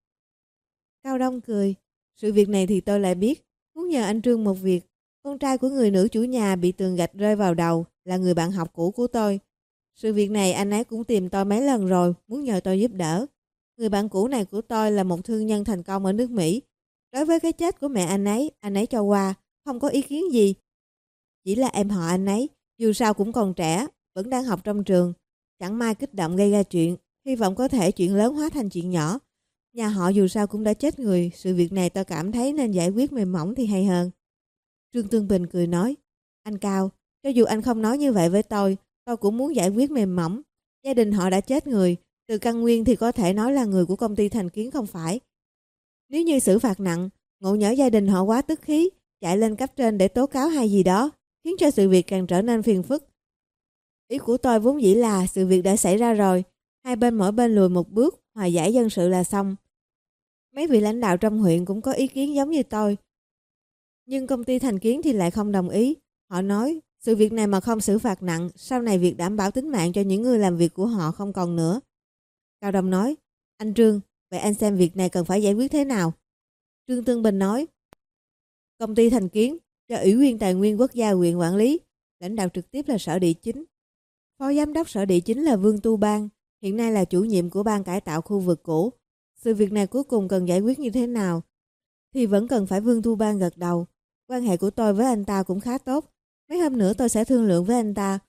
Cao Đông cười, sự việc này thì tôi lại biết, muốn nhờ anh Trương một việc. Con trai của người nữ chủ nhà bị tường gạch rơi vào đầu, là người bạn học cũ của tôi. Sự việc này anh ấy cũng tìm tôi mấy lần rồi, muốn nhờ tôi giúp đỡ. Người bạn cũ này của tôi là một thương nhân thành công ở nước Mỹ. Đối với cái chết của mẹ anh ấy, anh ấy cho qua, không có ý kiến gì. Chỉ là em họ anh ấy, dù sao cũng còn trẻ, vẫn đang học trong trường. Chẳng may kích động gây ra chuyện, hy vọng có thể chuyện lớn hóa thành chuyện nhỏ. Nhà họ dù sao cũng đã chết người, sự việc này tôi cảm thấy nên giải quyết mềm mỏng thì hay hơn. Trương Tương Bình cười nói, anh Cao, cho dù anh không nói như vậy với tôi, tôi cũng muốn giải quyết mềm mỏng. Gia đình họ đã chết người, từ căn nguyên thì có thể nói là người của công ty Thành Kiến không phải. Nếu như xử phạt nặng, ngộ nhỡ gia đình họ quá tức khí, chạy lên cấp trên để tố cáo hay gì đó, khiến cho sự việc càng trở nên phiền phức. Ý của tôi vốn dĩ là sự việc đã xảy ra rồi, hai bên mỗi bên lùi một bước, hòa giải dân sự là xong. Mấy vị lãnh đạo trong huyện cũng có ý kiến giống như tôi. Nhưng công ty Thành Kiến thì lại không đồng ý. Họ nói, sự việc này mà không xử phạt nặng, sau này việc đảm bảo tính mạng cho những người làm việc của họ không còn nữa. Cao Đông nói, anh Trương, vậy anh xem việc này cần phải giải quyết thế nào? Trương Tương Bình nói, công ty Thành Kiến do Ủy viên Tài nguyên Quốc gia huyện quản lý, lãnh đạo trực tiếp là Sở Địa Chính. Phó giám đốc Sở Địa Chính là Vương Tu Bang, hiện nay là chủ nhiệm của ban cải tạo khu vực cũ. Sự việc này cuối cùng cần giải quyết như thế nào thì vẫn cần phải Vương Tu Bang gật đầu. Quan hệ của tôi với anh ta cũng khá tốt. Mấy hôm nữa tôi sẽ thương lượng với anh ta,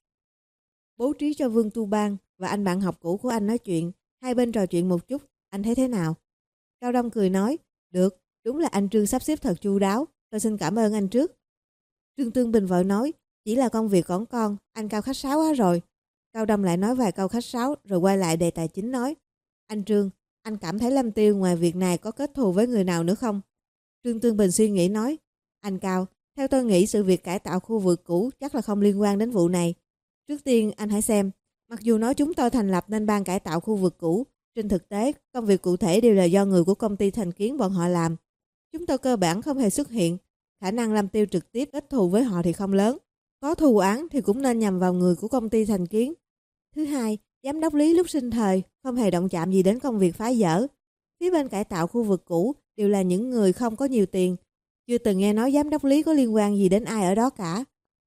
bố trí cho Vương Tu Bang và anh bạn học cũ của anh nói chuyện, hai bên trò chuyện một chút, anh thấy thế nào? Cao Đông cười nói, được, đúng là anh Trương sắp xếp thật chu đáo, tôi xin cảm ơn anh trước. Trương Tương Bình vội nói, chỉ là công việc còn con, anh Cao khách sáo quá rồi. Cao Đông lại nói vài câu khách sáo rồi quay lại đề tài chính nói, anh Trương, anh cảm thấy Lâm Tiêu ngoài việc này có kết thù với người nào nữa không? Trương Tương Bình suy nghĩ nói, anh Cao, theo tôi nghĩ sự việc cải tạo khu vực cũ chắc là không liên quan đến vụ này. Trước tiên anh hãy xem, mặc dù nói chúng tôi thành lập nên ban cải tạo khu vực cũ, trên thực tế công việc cụ thể đều là do người của công ty Thành Kiến bọn họ làm. Chúng tôi cơ bản không hề xuất hiện, khả năng Lâm Tiêu trực tiếp kết thù với họ thì không lớn. Có thù án thì cũng nên nhằm vào người của công ty Thành Kiến. Thứ hai, giám đốc Lý lúc sinh thời không hề động chạm gì đến công việc phá dỡ. Phía bên cải tạo khu vực cũ đều là những người không có nhiều tiền, chưa từng nghe nói giám đốc Lý có liên quan gì đến ai ở đó cả.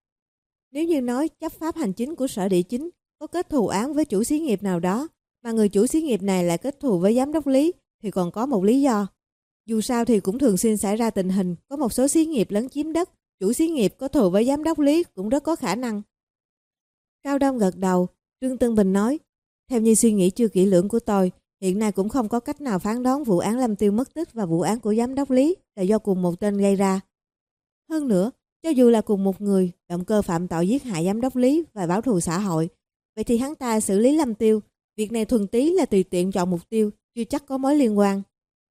Nếu như nói chấp pháp hành chính của Sở Địa Chính có kết thù án với chủ xí nghiệp nào đó, mà người chủ xí nghiệp này lại kết thù với giám đốc Lý thì còn có một lý do. Dù sao thì cũng thường xuyên xảy ra tình hình có một số xí nghiệp lấn chiếm đất, chủ xí nghiệp có thù với giám đốc Lý cũng rất có khả năng. Cao Đông gật đầu, Trương Tương Bình nói, theo như suy nghĩ chưa kỹ lưỡng của tôi, hiện nay cũng không có cách nào phán đoán vụ án Lâm Tiêu mất tích và vụ án của giám đốc Lý là do cùng một tên gây ra. Hơn nữa, cho dù là cùng một người, động cơ phạm tội giết hại giám đốc Lý và báo thù xã hội, vậy thì hắn ta xử lý Lâm Tiêu, việc này thuần túy là tùy tiện chọn mục tiêu, chưa chắc có mối liên quan.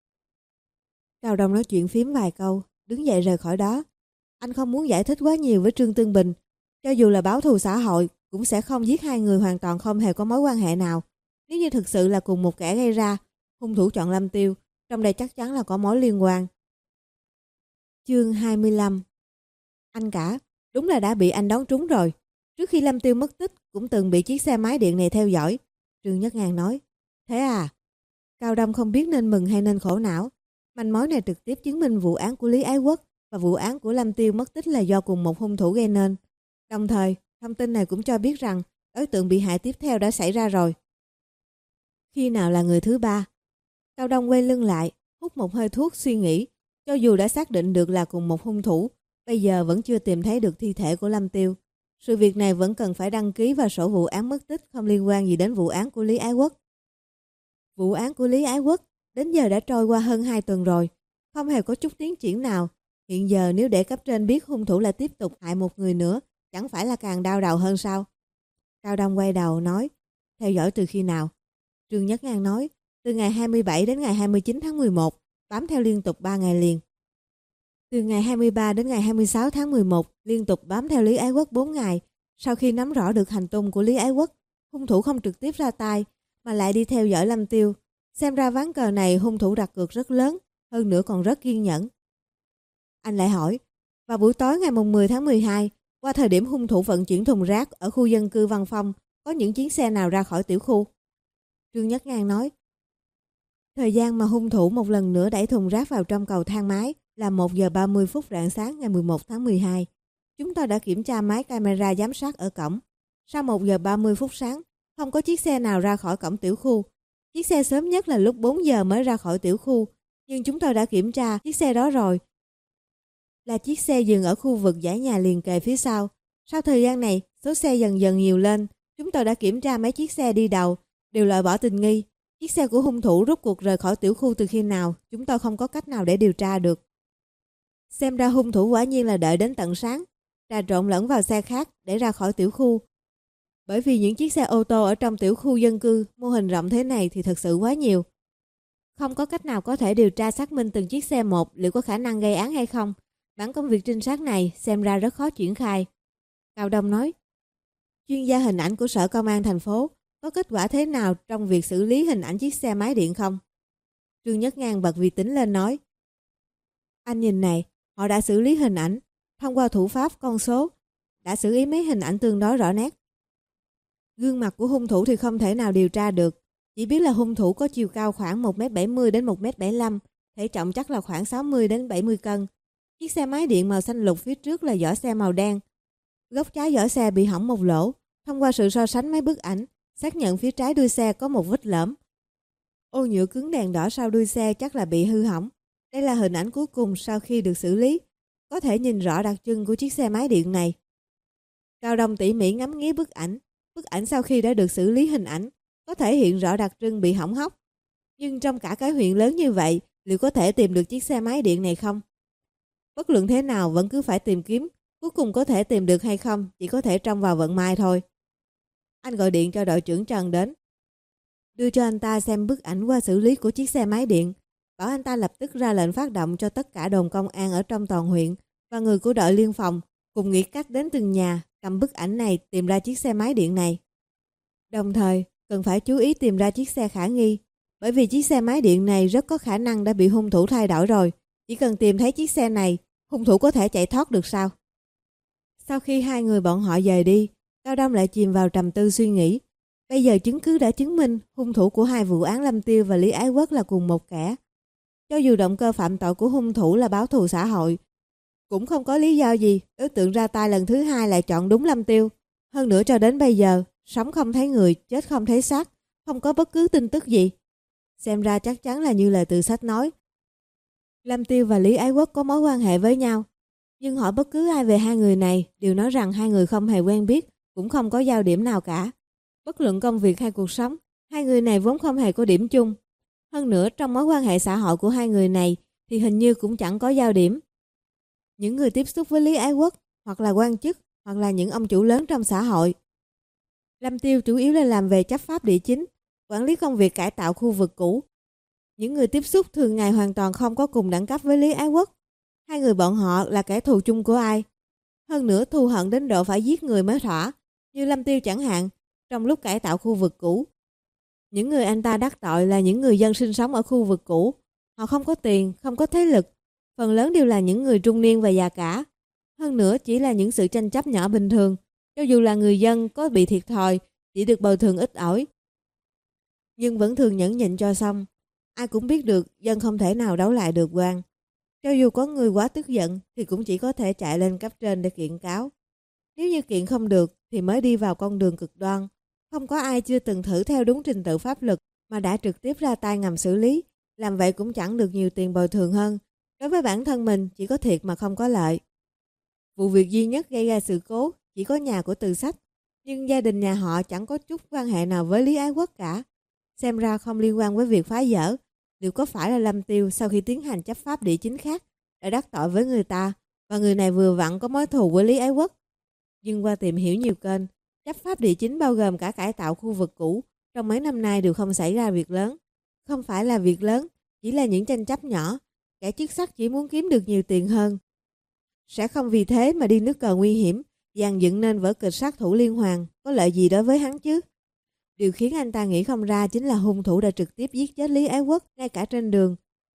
Cao Đông nói chuyện phím vài câu, đứng dậy rời khỏi đó. Anh không muốn giải thích quá nhiều với Trương Tương Bình, cho dù là báo thù xã hội cũng sẽ không giết hai người hoàn toàn không hề có mối quan hệ nào. Nếu như thực sự là cùng một kẻ gây ra, hung thủ chọn Lâm Tiêu, trong đây chắc chắn là có mối liên quan. Chương hai mươi lăm. Anh cả, đúng là đã bị anh đoán trúng rồi. Trước khi Lâm Tiêu mất tích cũng từng bị chiếc xe máy điện này theo dõi. Trương Nhất Ngàn nói. Thế à? Cao Đông không biết nên mừng hay nên khổ não. Manh mối này trực tiếp chứng minh vụ án của Lý Ái Quốc và vụ án của Lâm Tiêu mất tích là do cùng một hung thủ gây nên. Đồng thời, thông tin này cũng cho biết rằng đối tượng bị hại tiếp theo đã xảy ra rồi. Khi nào là người thứ ba? Cao Đông quay lưng lại, hút một hơi thuốc suy nghĩ. Cho dù đã xác định được là cùng một hung thủ, bây giờ vẫn chưa tìm thấy được thi thể của Lâm Tiêu. Sự việc này vẫn cần phải đăng ký vào sổ vụ án mất tích không liên quan gì đến vụ án của Lý Ái Quốc. Vụ án của Lý Ái Quốc đến giờ đã trôi qua hơn hai tuần rồi, không hề có chút tiến triển nào. Hiện giờ nếu để cấp trên biết hung thủ lại tiếp tục hại một người nữa, chẳng phải là càng đau đầu hơn sao? Cao Đông quay đầu nói, theo dõi từ khi nào? Trương Nhất Ngàn nói, từ ngày hai mươi bảy đến ngày hai mươi chín tháng mười một, bám theo liên tục ba ngày liền. Từ ngày hai mươi ba đến ngày hai mươi sáu tháng mười một, liên tục bám theo Lý Ái Quốc bốn ngày. Sau khi nắm rõ được hành tung của Lý Ái Quốc, hung thủ không trực tiếp ra tay, mà lại đi theo dõi Lâm Tiêu. Xem ra ván cờ này hung thủ đặt cược rất lớn, hơn nữa còn rất kiên nhẫn. Anh lại hỏi, vào buổi tối ngày mười tháng mười hai, qua thời điểm hung thủ vận chuyển thùng rác ở khu dân cư Văn Phong, có những chuyến xe nào ra khỏi tiểu khu? Trương Nhất Ngàn nói, thời gian mà hung thủ một lần nữa đẩy thùng rác vào trong cầu thang máy là một giờ ba mươi phút rạng sáng ngày mười một tháng mười hai. Chúng tôi đã kiểm tra máy camera giám sát ở cổng. Sau một giờ ba mươi phút sáng, không có chiếc xe nào ra khỏi cổng tiểu khu. Chiếc xe sớm nhất là lúc bốn giờ mới ra khỏi tiểu khu, nhưng chúng tôi đã kiểm tra chiếc xe đó rồi. Là chiếc xe dừng ở khu vực dãy nhà liền kề phía sau. Sau thời gian này, số xe dần dần nhiều lên. Chúng tôi đã kiểm tra mấy chiếc xe đi đầu, đều loại bỏ tình nghi. Chiếc xe của hung thủ rốt cuộc rời khỏi tiểu khu từ khi nào, chúng tôi không có cách nào để điều tra được. Xem ra hung thủ quả nhiên là đợi đến tận sáng, trà trộn lẫn vào xe khác để ra khỏi tiểu khu. Bởi vì những chiếc xe ô tô ở trong tiểu khu dân cư mô hình rộng thế này thì thật sự quá nhiều. Không có cách nào có thể điều tra xác minh từng chiếc xe một liệu có khả năng gây án hay không. Bản công việc trinh sát này xem ra rất khó triển khai. Cao Đông nói, chuyên gia hình ảnh của Sở Công an thành phố có kết quả thế nào trong việc xử lý hình ảnh chiếc xe máy điện không? Trương Nhất Ngang bật vi tính lên nói, anh nhìn này, họ đã xử lý hình ảnh, thông qua thủ pháp con số, đã xử lý mấy hình ảnh tương đối rõ nét. Gương mặt của hung thủ thì không thể nào điều tra được, chỉ biết là hung thủ có chiều cao khoảng một mét bảy mươi đến một mét bảy mươi lăm, thể trọng chắc là khoảng sáu mươi đến bảy mươi cân. Chiếc xe máy điện màu xanh lục phía trước là vỏ xe màu đen. Góc trái vỏ xe bị hỏng một lỗ, thông qua sự so sánh mấy bức ảnh, xác nhận phía trái đuôi xe có một vết lõm. Ô nhựa cứng đèn đỏ sau đuôi xe chắc là bị hư hỏng. Đây là hình ảnh cuối cùng sau khi được xử lý, có thể nhìn rõ đặc trưng của chiếc xe máy điện này. Cao Đông tỉ mỉ ngắm nghía bức ảnh. Bức ảnh sau khi đã được xử lý hình ảnh, có thể hiện rõ đặc trưng bị hỏng hóc. Nhưng trong cả cái huyện lớn như vậy, liệu có thể tìm được chiếc xe máy điện này không? Bất luận thế nào vẫn cứ phải tìm kiếm, cuối cùng có thể tìm được hay không chỉ có thể trông vào vận may thôi. Anh gọi điện cho đội trưởng Trần đến, đưa cho anh ta xem bức ảnh qua xử lý của chiếc xe máy điện, bảo anh ta lập tức ra lệnh phát động cho tất cả đồn công an ở trong toàn huyện và người của đội liên phòng cùng nghĩ cách đến từng nhà cầm bức ảnh này tìm ra chiếc xe máy điện này. Đồng thời cần phải chú ý tìm ra chiếc xe khả nghi, bởi vì chiếc xe máy điện này rất có khả năng đã bị hung thủ thay đổi rồi. Chỉ cần tìm thấy chiếc xe này, hung thủ có thể chạy thoát được sao? Sau khi hai người bọn họ rời đi, Cao Đông lại chìm vào trầm tư suy nghĩ. Bây giờ chứng cứ đã chứng minh hung thủ của hai vụ án Lâm Tiêu và Lý Ái Quốc là cùng một kẻ. Cho dù động cơ phạm tội của hung thủ là báo thù xã hội, cũng không có lý do gì đối tượng ra tay lần thứ hai lại chọn đúng Lâm Tiêu. Hơn nữa cho đến bây giờ, sống không thấy người, chết không thấy xác, không có bất cứ tin tức gì. Xem ra chắc chắn là như lời từ sách nói. Lâm Tiêu và Lý Ái Quốc có mối quan hệ với nhau. Nhưng hỏi bất cứ ai về hai người này đều nói rằng hai người không hề quen biết, cũng không có giao điểm nào cả. Bất luận công việc hay cuộc sống, hai người này vốn không hề có điểm chung. Hơn nữa trong mối quan hệ xã hội của hai người này thì hình như cũng chẳng có giao điểm. Những người tiếp xúc với Lý Ái Quốc hoặc là quan chức hoặc là những ông chủ lớn trong xã hội. Lâm Tiêu chủ yếu là làm về chấp pháp địa chính, quản lý công việc cải tạo khu vực cũ. Những người tiếp xúc thường ngày hoàn toàn không có cùng đẳng cấp với Lý Ái Quốc. Hai người bọn họ là kẻ thù chung của ai? Hơn nữa thù hận đến độ phải giết người mới thỏa, như Lâm Tiêu chẳng hạn, trong lúc cải tạo khu vực cũ. Những người anh ta đắc tội là những người dân sinh sống ở khu vực cũ. Họ không có tiền, không có thế lực. Phần lớn đều là những người trung niên và già cả. Hơn nữa chỉ là những sự tranh chấp nhỏ bình thường. Cho dù là người dân có bị thiệt thòi, chỉ được bồi thường ít ỏi, nhưng vẫn thường nhẫn nhịn cho xong. Ai cũng biết được dân không thể nào đấu lại được quan. Cho dù có người quá tức giận thì cũng chỉ có thể chạy lên cấp trên để kiện cáo. Nếu như kiện không được thì mới đi vào con đường cực đoan. Không có ai chưa từng thử theo đúng trình tự pháp luật mà đã trực tiếp ra tay ngầm xử lý. Làm vậy cũng chẳng được nhiều tiền bồi thường hơn. Đối với bản thân mình chỉ có thiệt mà không có lợi. Vụ việc duy nhất gây ra sự cố chỉ có nhà của Từ Sách. Nhưng gia đình nhà họ chẳng có chút quan hệ nào với Lý Ái Quốc cả. Xem ra không liên quan với việc phá dỡ. Liệu có phải là Lâm Tiêu sau khi tiến hành chấp pháp địa chính khác đã đắc tội với người ta và người này vừa vặn có mối thù với Lý Ái Quốc? Nhưng qua tìm hiểu nhiều kênh, chấp pháp địa chính bao gồm cả cải tạo khu vực cũ trong mấy năm nay đều không xảy ra việc lớn. Không phải là việc lớn, chỉ là những tranh chấp nhỏ. Kẻ chức sắc chỉ muốn kiếm được nhiều tiền hơn. Sẽ không vì thế mà đi nước cờ nguy hiểm, dàn dựng nên vở kịch sát thủ liên hoàn, có lợi gì đối với hắn chứ? Điều khiến anh ta nghĩ không ra chính là hung thủ đã trực tiếp giết chết Lý Ái Quốc ngay cả trên đường.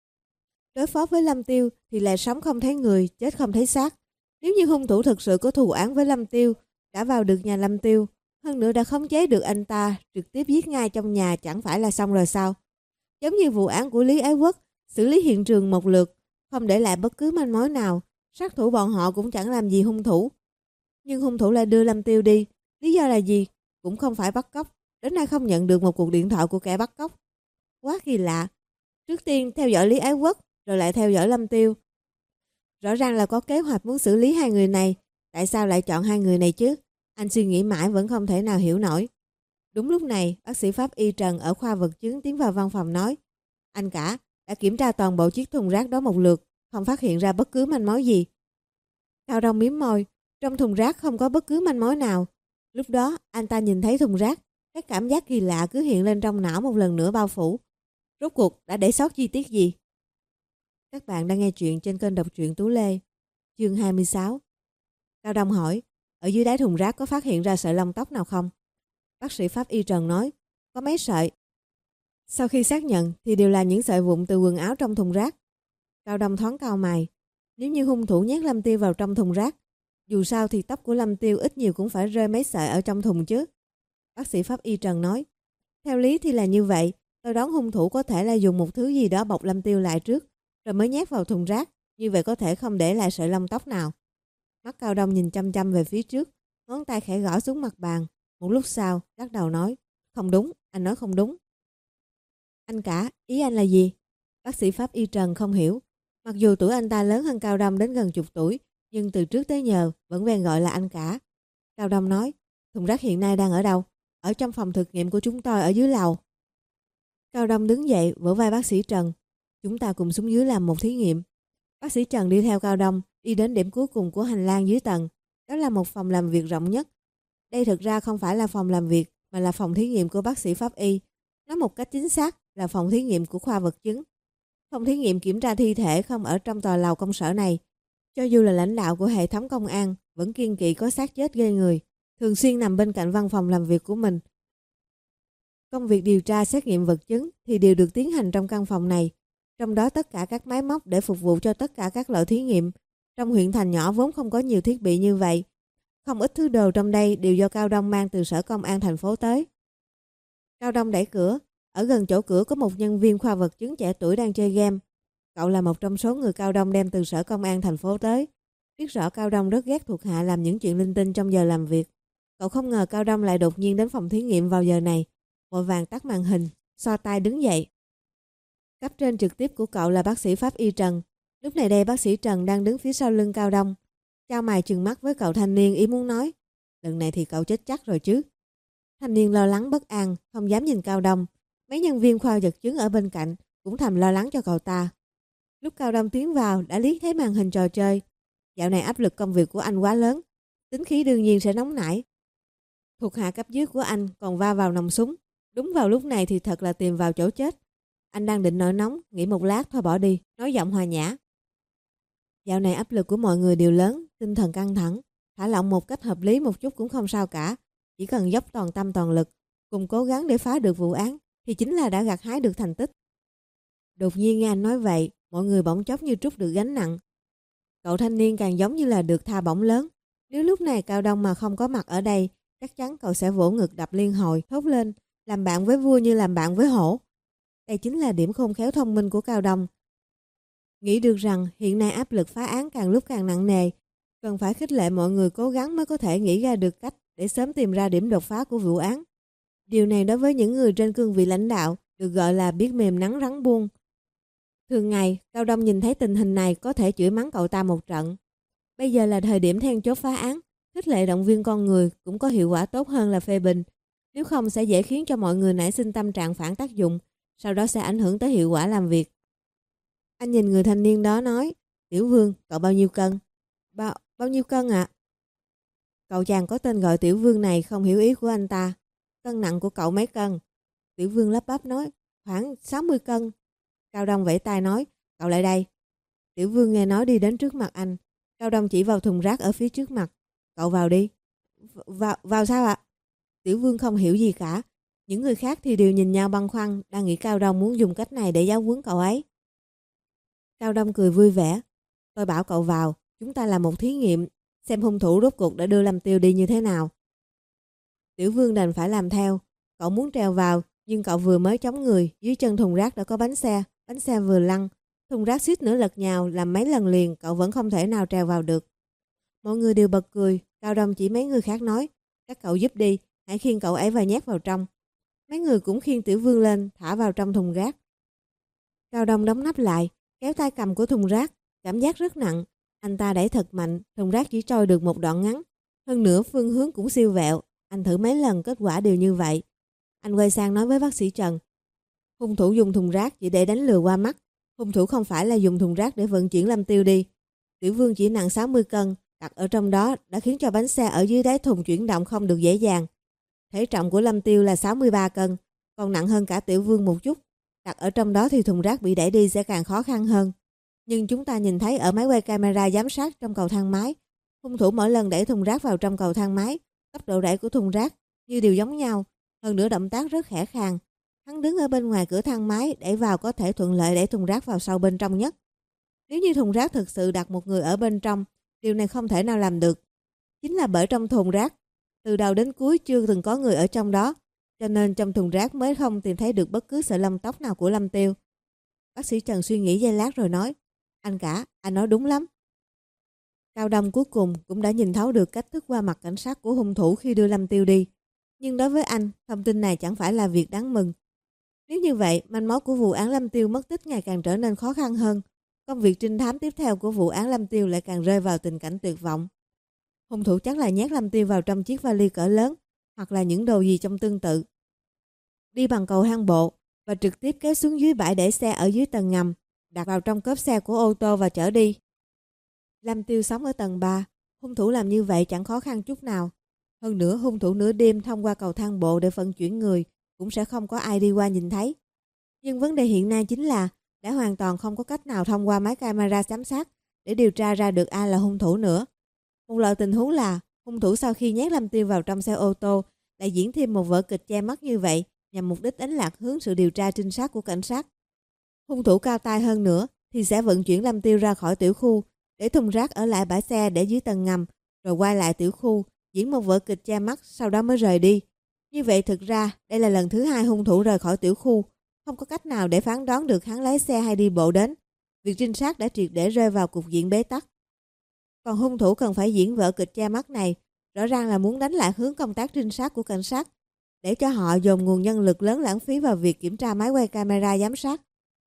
Đối phó với Lâm Tiêu thì lại sống không thấy người, chết không thấy xác. Nếu như hung thủ thực sự có thù oán với Lâm Tiêu, đã vào được nhà Lâm Tiêu, hơn nữa đã khống chế được anh ta, trực tiếp giết ngay trong nhà chẳng phải là xong rồi sao? Giống như vụ án của Lý Ái Quốc, xử lý hiện trường một lượt, không để lại bất cứ manh mối nào, sát thủ bọn họ cũng chẳng làm gì hung thủ. Nhưng hung thủ lại đưa Lâm Tiêu đi, lý do là gì? Cũng không phải bắt cóc, đến nay không nhận được một cuộc điện thoại của kẻ bắt cóc. Quá kỳ lạ, trước tiên theo dõi Lý Ái Quốc, rồi lại theo dõi Lâm Tiêu. Rõ ràng là có kế hoạch muốn xử lý hai người này, tại sao lại chọn hai người này chứ? Anh suy nghĩ mãi vẫn không thể nào hiểu nổi. Đúng lúc này, bác sĩ pháp y Trần ở khoa vật chứng tiến vào văn phòng nói: Anh cả, đã kiểm tra toàn bộ chiếc thùng rác đó một lượt, không phát hiện ra bất cứ manh mối gì. Cao Đông mím môi, trong thùng rác không có bất cứ manh mối nào. Lúc đó, anh ta nhìn thấy thùng rác, cái cảm giác kỳ lạ cứ hiện lên trong não một lần nữa bao phủ. Rốt cuộc đã để sót chi tiết gì? Các bạn đang nghe chuyện trên kênh đọc truyện Tú Lê, chương hai mươi sáu. Cao Đông hỏi, ở dưới đáy thùng rác có phát hiện ra sợi lông tóc nào không? Bác sĩ pháp y Trần nói, có mấy sợi. Sau khi xác nhận thì đều là những sợi vụn từ quần áo trong thùng rác. Cao Đông thoáng cau mày, nếu như hung thủ nhét Lâm Tiêu vào trong thùng rác, dù sao thì tóc của Lâm Tiêu ít nhiều cũng phải rơi mấy sợi ở trong thùng chứ. Bác sĩ pháp y Trần nói, theo lý thì là như vậy, tôi đoán hung thủ có thể là dùng một thứ gì đó bọc Lâm Tiêu lại trước, rồi mới nhét vào thùng rác, như vậy có thể không để lại sợi lông tóc nào. Mắt Cao Đông nhìn chăm chăm về phía trước, ngón tay khẽ gõ xuống mặt bàn. Một lúc sau, lắc đầu nói, không đúng, anh nói không đúng. Anh cả, ý anh là gì? Bác sĩ pháp y Trần không hiểu. Mặc dù tuổi anh ta lớn hơn Cao Đông đến gần chục tuổi, nhưng từ trước tới giờ vẫn quen gọi là anh cả. Cao Đông nói, thùng rác hiện nay đang ở đâu? Ở trong phòng thực nghiệm của chúng tôi ở dưới lầu. Cao Đông đứng dậy vỗ vai bác sĩ Trần. Chúng ta cùng xuống dưới làm một thí nghiệm. Bác sĩ Trần đi theo Cao Đông, đi đến điểm cuối cùng của hành lang dưới tầng. Đó là một phòng làm việc rộng nhất. Đây thực ra không phải là phòng làm việc, mà là phòng thí nghiệm của bác sĩ pháp y. Nói một cách chính xác là phòng thí nghiệm của khoa vật chứng. Phòng thí nghiệm kiểm tra thi thể không ở trong tòa lầu công sở này. Cho dù là lãnh đạo của hệ thống công an, vẫn kiêng kỵ có xác chết ghê người, thường xuyên nằm bên cạnh văn phòng làm việc của mình. Công việc điều tra xét nghiệm vật chứng thì đều được tiến hành trong căn phòng này. Trong đó tất cả các máy móc để phục vụ cho tất cả các loại thí nghiệm. Trong huyện thành nhỏ vốn không có nhiều thiết bị như vậy. Không ít thứ đồ trong đây đều do Cao Đông mang từ sở công an thành phố tới. Cao Đông đẩy cửa. Ở gần chỗ cửa có một nhân viên khoa vật chứng trẻ tuổi đang chơi game. Cậu là một trong số người Cao Đông đem từ sở công an thành phố tới. Biết rõ Cao Đông rất ghét thuộc hạ làm những chuyện linh tinh trong giờ làm việc. Cậu không ngờ Cao Đông lại đột nhiên đến phòng thí nghiệm vào giờ này. Vội vàng tắt màn hình, xoa tay đứng dậy. Cấp trên trực tiếp của cậu là bác sĩ pháp y Trần. Lúc này đây bác sĩ Trần đang đứng phía sau lưng Cao Đông. Chau mày trừng mắt với cậu thanh niên, ý muốn nói, lần này thì cậu chết chắc rồi chứ. Thanh niên lo lắng bất an, không dám nhìn Cao Đông. Mấy nhân viên khoa vật chứng ở bên cạnh cũng thầm lo lắng cho cậu ta. Lúc Cao Đông tiến vào đã liếc thấy màn hình trò chơi. Dạo này áp lực công việc của anh quá lớn, tính khí đương nhiên sẽ nóng nảy. Thuộc hạ cấp dưới của anh còn va vào nòng súng. Đúng vào lúc này thì thật là tìm vào chỗ chết. Anh đang định nổi nóng, nghĩ một lát thôi bỏ đi, nói giọng hòa nhã. Dạo này áp lực của mọi người đều lớn, tinh thần căng thẳng. Thả lỏng một cách hợp lý một chút cũng không sao cả. Chỉ cần dốc toàn tâm toàn lực, cùng cố gắng để phá được vụ án, thì chính là đã gặt hái được thành tích. Đột nhiên nghe anh nói vậy, mọi người bỗng chốc như trút được gánh nặng. Cậu thanh niên càng giống như là được tha bổng lớn. Nếu lúc này Cao Đông mà không có mặt ở đây, chắc chắn cậu sẽ vỗ ngực đập liên hồi, thốt lên, làm bạn với vua như làm bạn với hổ. Đây chính là điểm khôn khéo thông minh của Cao Đông. Nghĩ được rằng hiện nay áp lực phá án càng lúc càng nặng nề, cần phải khích lệ mọi người cố gắng mới có thể nghĩ ra được cách để sớm tìm ra điểm đột phá của vụ án. Điều này đối với những người trên cương vị lãnh đạo được gọi là biết mềm nắng rắn buông. Thường ngày, Cao Đông nhìn thấy tình hình này có thể chửi mắng cậu ta một trận. Bây giờ là thời điểm then chốt phá án, khích lệ động viên con người cũng có hiệu quả tốt hơn là phê bình. Nếu không sẽ dễ khiến cho mọi người nảy sinh tâm trạng phản tác dụng, sau đó sẽ ảnh hưởng tới hiệu quả làm việc. Anh nhìn người thanh niên đó nói, Tiểu Vương, cậu bao nhiêu cân? Bao, bao nhiêu cân ạ? À? Cậu chàng có tên gọi Tiểu Vương này không hiểu ý của anh ta. Cân nặng của cậu mấy cân? Tiểu Vương lắp bắp nói, khoảng sáu mươi cân. Cao Đông vẫy tay nói, cậu lại đây. Tiểu Vương nghe nói đi đến trước mặt anh. Cao Đông chỉ vào thùng rác ở phía trước mặt. Cậu vào đi. Vào, vào sao ạ? À? Tiểu Vương không hiểu gì cả. Những người khác thì đều nhìn nhau băn khoăn, đang nghĩ Cao Đông muốn dùng cách này để giáo huấn cậu ấy. Cao Đông cười vui vẻ. Tôi bảo cậu vào, chúng ta làm một thí nghiệm, xem hung thủ rốt cuộc đã đưa Lâm Tiêu đi như thế nào. Tiểu Vương đành phải làm theo. Cậu muốn trèo vào, nhưng cậu vừa mới chống người, dưới chân thùng rác đã có bánh xe. Bánh xe vừa lăn, thùng rác suýt nữa lật nhào, làm mấy lần liền cậu vẫn không thể nào trèo vào được. Mọi người đều bật cười. Cao Đông chỉ mấy người khác nói, các cậu giúp đi, hãy khiêng cậu ấy và nhét vào trong. Mấy người cũng khiêng Tiểu Vương lên, thả vào trong thùng rác. Cao Đông đóng nắp lại, kéo tay cầm của thùng rác, cảm giác rất nặng. Anh ta đẩy thật mạnh, thùng rác chỉ trôi được một đoạn ngắn. Hơn nữa phương hướng cũng siêu vẹo. Anh thử mấy lần kết quả đều như vậy. Anh quay sang nói với bác sĩ Trần. Hung thủ dùng thùng rác chỉ để đánh lừa qua mắt. Hung thủ không phải là dùng thùng rác để vận chuyển Lâm Tiêu đi. Tiểu Vương chỉ nặng sáu mươi cân, đặt ở trong đó đã khiến cho bánh xe ở dưới đáy thùng chuyển động không được dễ dàng. Thể trọng của Lâm Tiêu là sáu mươi ba cân, còn nặng hơn cả Tiểu Vương một chút. Đặt ở trong đó thì thùng rác bị đẩy đi sẽ càng khó khăn hơn. Nhưng chúng ta nhìn thấy ở máy quay camera giám sát trong cầu thang máy, hung thủ mỗi lần đẩy thùng rác vào trong cầu thang máy, tốc độ đẩy của thùng rác như đều giống nhau, hơn nữa động tác rất khẽ khàng. Hắn đứng ở bên ngoài cửa thang máy, đẩy vào có thể thuận lợi đẩy thùng rác vào sâu bên trong nhất. Nếu như thùng rác thực sự đặt một người ở bên trong, điều này không thể nào làm được. Chính là bởi trong thùng rác, từ đầu đến cuối chưa từng có người ở trong đó, cho nên trong thùng rác mới không tìm thấy được bất cứ sợi lông tóc nào của Lâm Tiêu. Bác sĩ Trần suy nghĩ giây lát rồi nói, anh cả, anh nói đúng lắm. Cao Đông cuối cùng cũng đã nhìn thấu được cách thức qua mặt cảnh sát của hung thủ khi đưa Lâm Tiêu đi. Nhưng đối với anh, thông tin này chẳng phải là việc đáng mừng. Nếu như vậy, manh mối của vụ án Lâm Tiêu mất tích ngày càng trở nên khó khăn hơn. Công việc trinh thám tiếp theo của vụ án Lâm Tiêu lại càng rơi vào tình cảnh tuyệt vọng. Hung thủ chắc là nhét Lâm Tiêu vào trong chiếc vali cỡ lớn, hoặc là những đồ gì trong tương tự. Đi bằng cầu thang bộ và trực tiếp kéo xuống dưới bãi để xe ở dưới tầng ngầm, đặt vào trong cốp xe của ô tô và chở đi. Lâm Tiêu sống ở tầng ba, hung thủ làm như vậy chẳng khó khăn chút nào. Hơn nữa hung thủ nửa đêm thông qua cầu thang bộ để vận chuyển người, cũng sẽ không có ai đi qua nhìn thấy. Nhưng vấn đề hiện nay chính là đã hoàn toàn không có cách nào thông qua máy camera giám sát để điều tra ra được ai là hung thủ nữa. Một loại tình huống là hung thủ sau khi nhét Lâm Tiêu vào trong xe ô tô lại diễn thêm một vở kịch che mắt như vậy nhằm mục đích đánh lạc hướng sự điều tra trinh sát của cảnh sát. Hung thủ cao tay hơn nữa thì sẽ vận chuyển Lâm Tiêu ra khỏi tiểu khu, để thùng rác ở lại bãi xe để dưới tầng ngầm, rồi quay lại tiểu khu diễn một vở kịch che mắt, sau đó mới rời đi. Như vậy thực ra đây là lần thứ hai hung thủ rời khỏi tiểu khu, không có cách nào để phán đoán được hắn lái xe hay đi bộ đến. Việc trinh sát đã triệt để rơi vào cục diện bế tắc. Còn hung thủ cần phải diễn vở kịch che mắt này, rõ ràng là muốn đánh lại hướng công tác trinh sát của cảnh sát, để cho họ dồn nguồn nhân lực lớn lãng phí vào việc kiểm tra máy quay camera giám sát.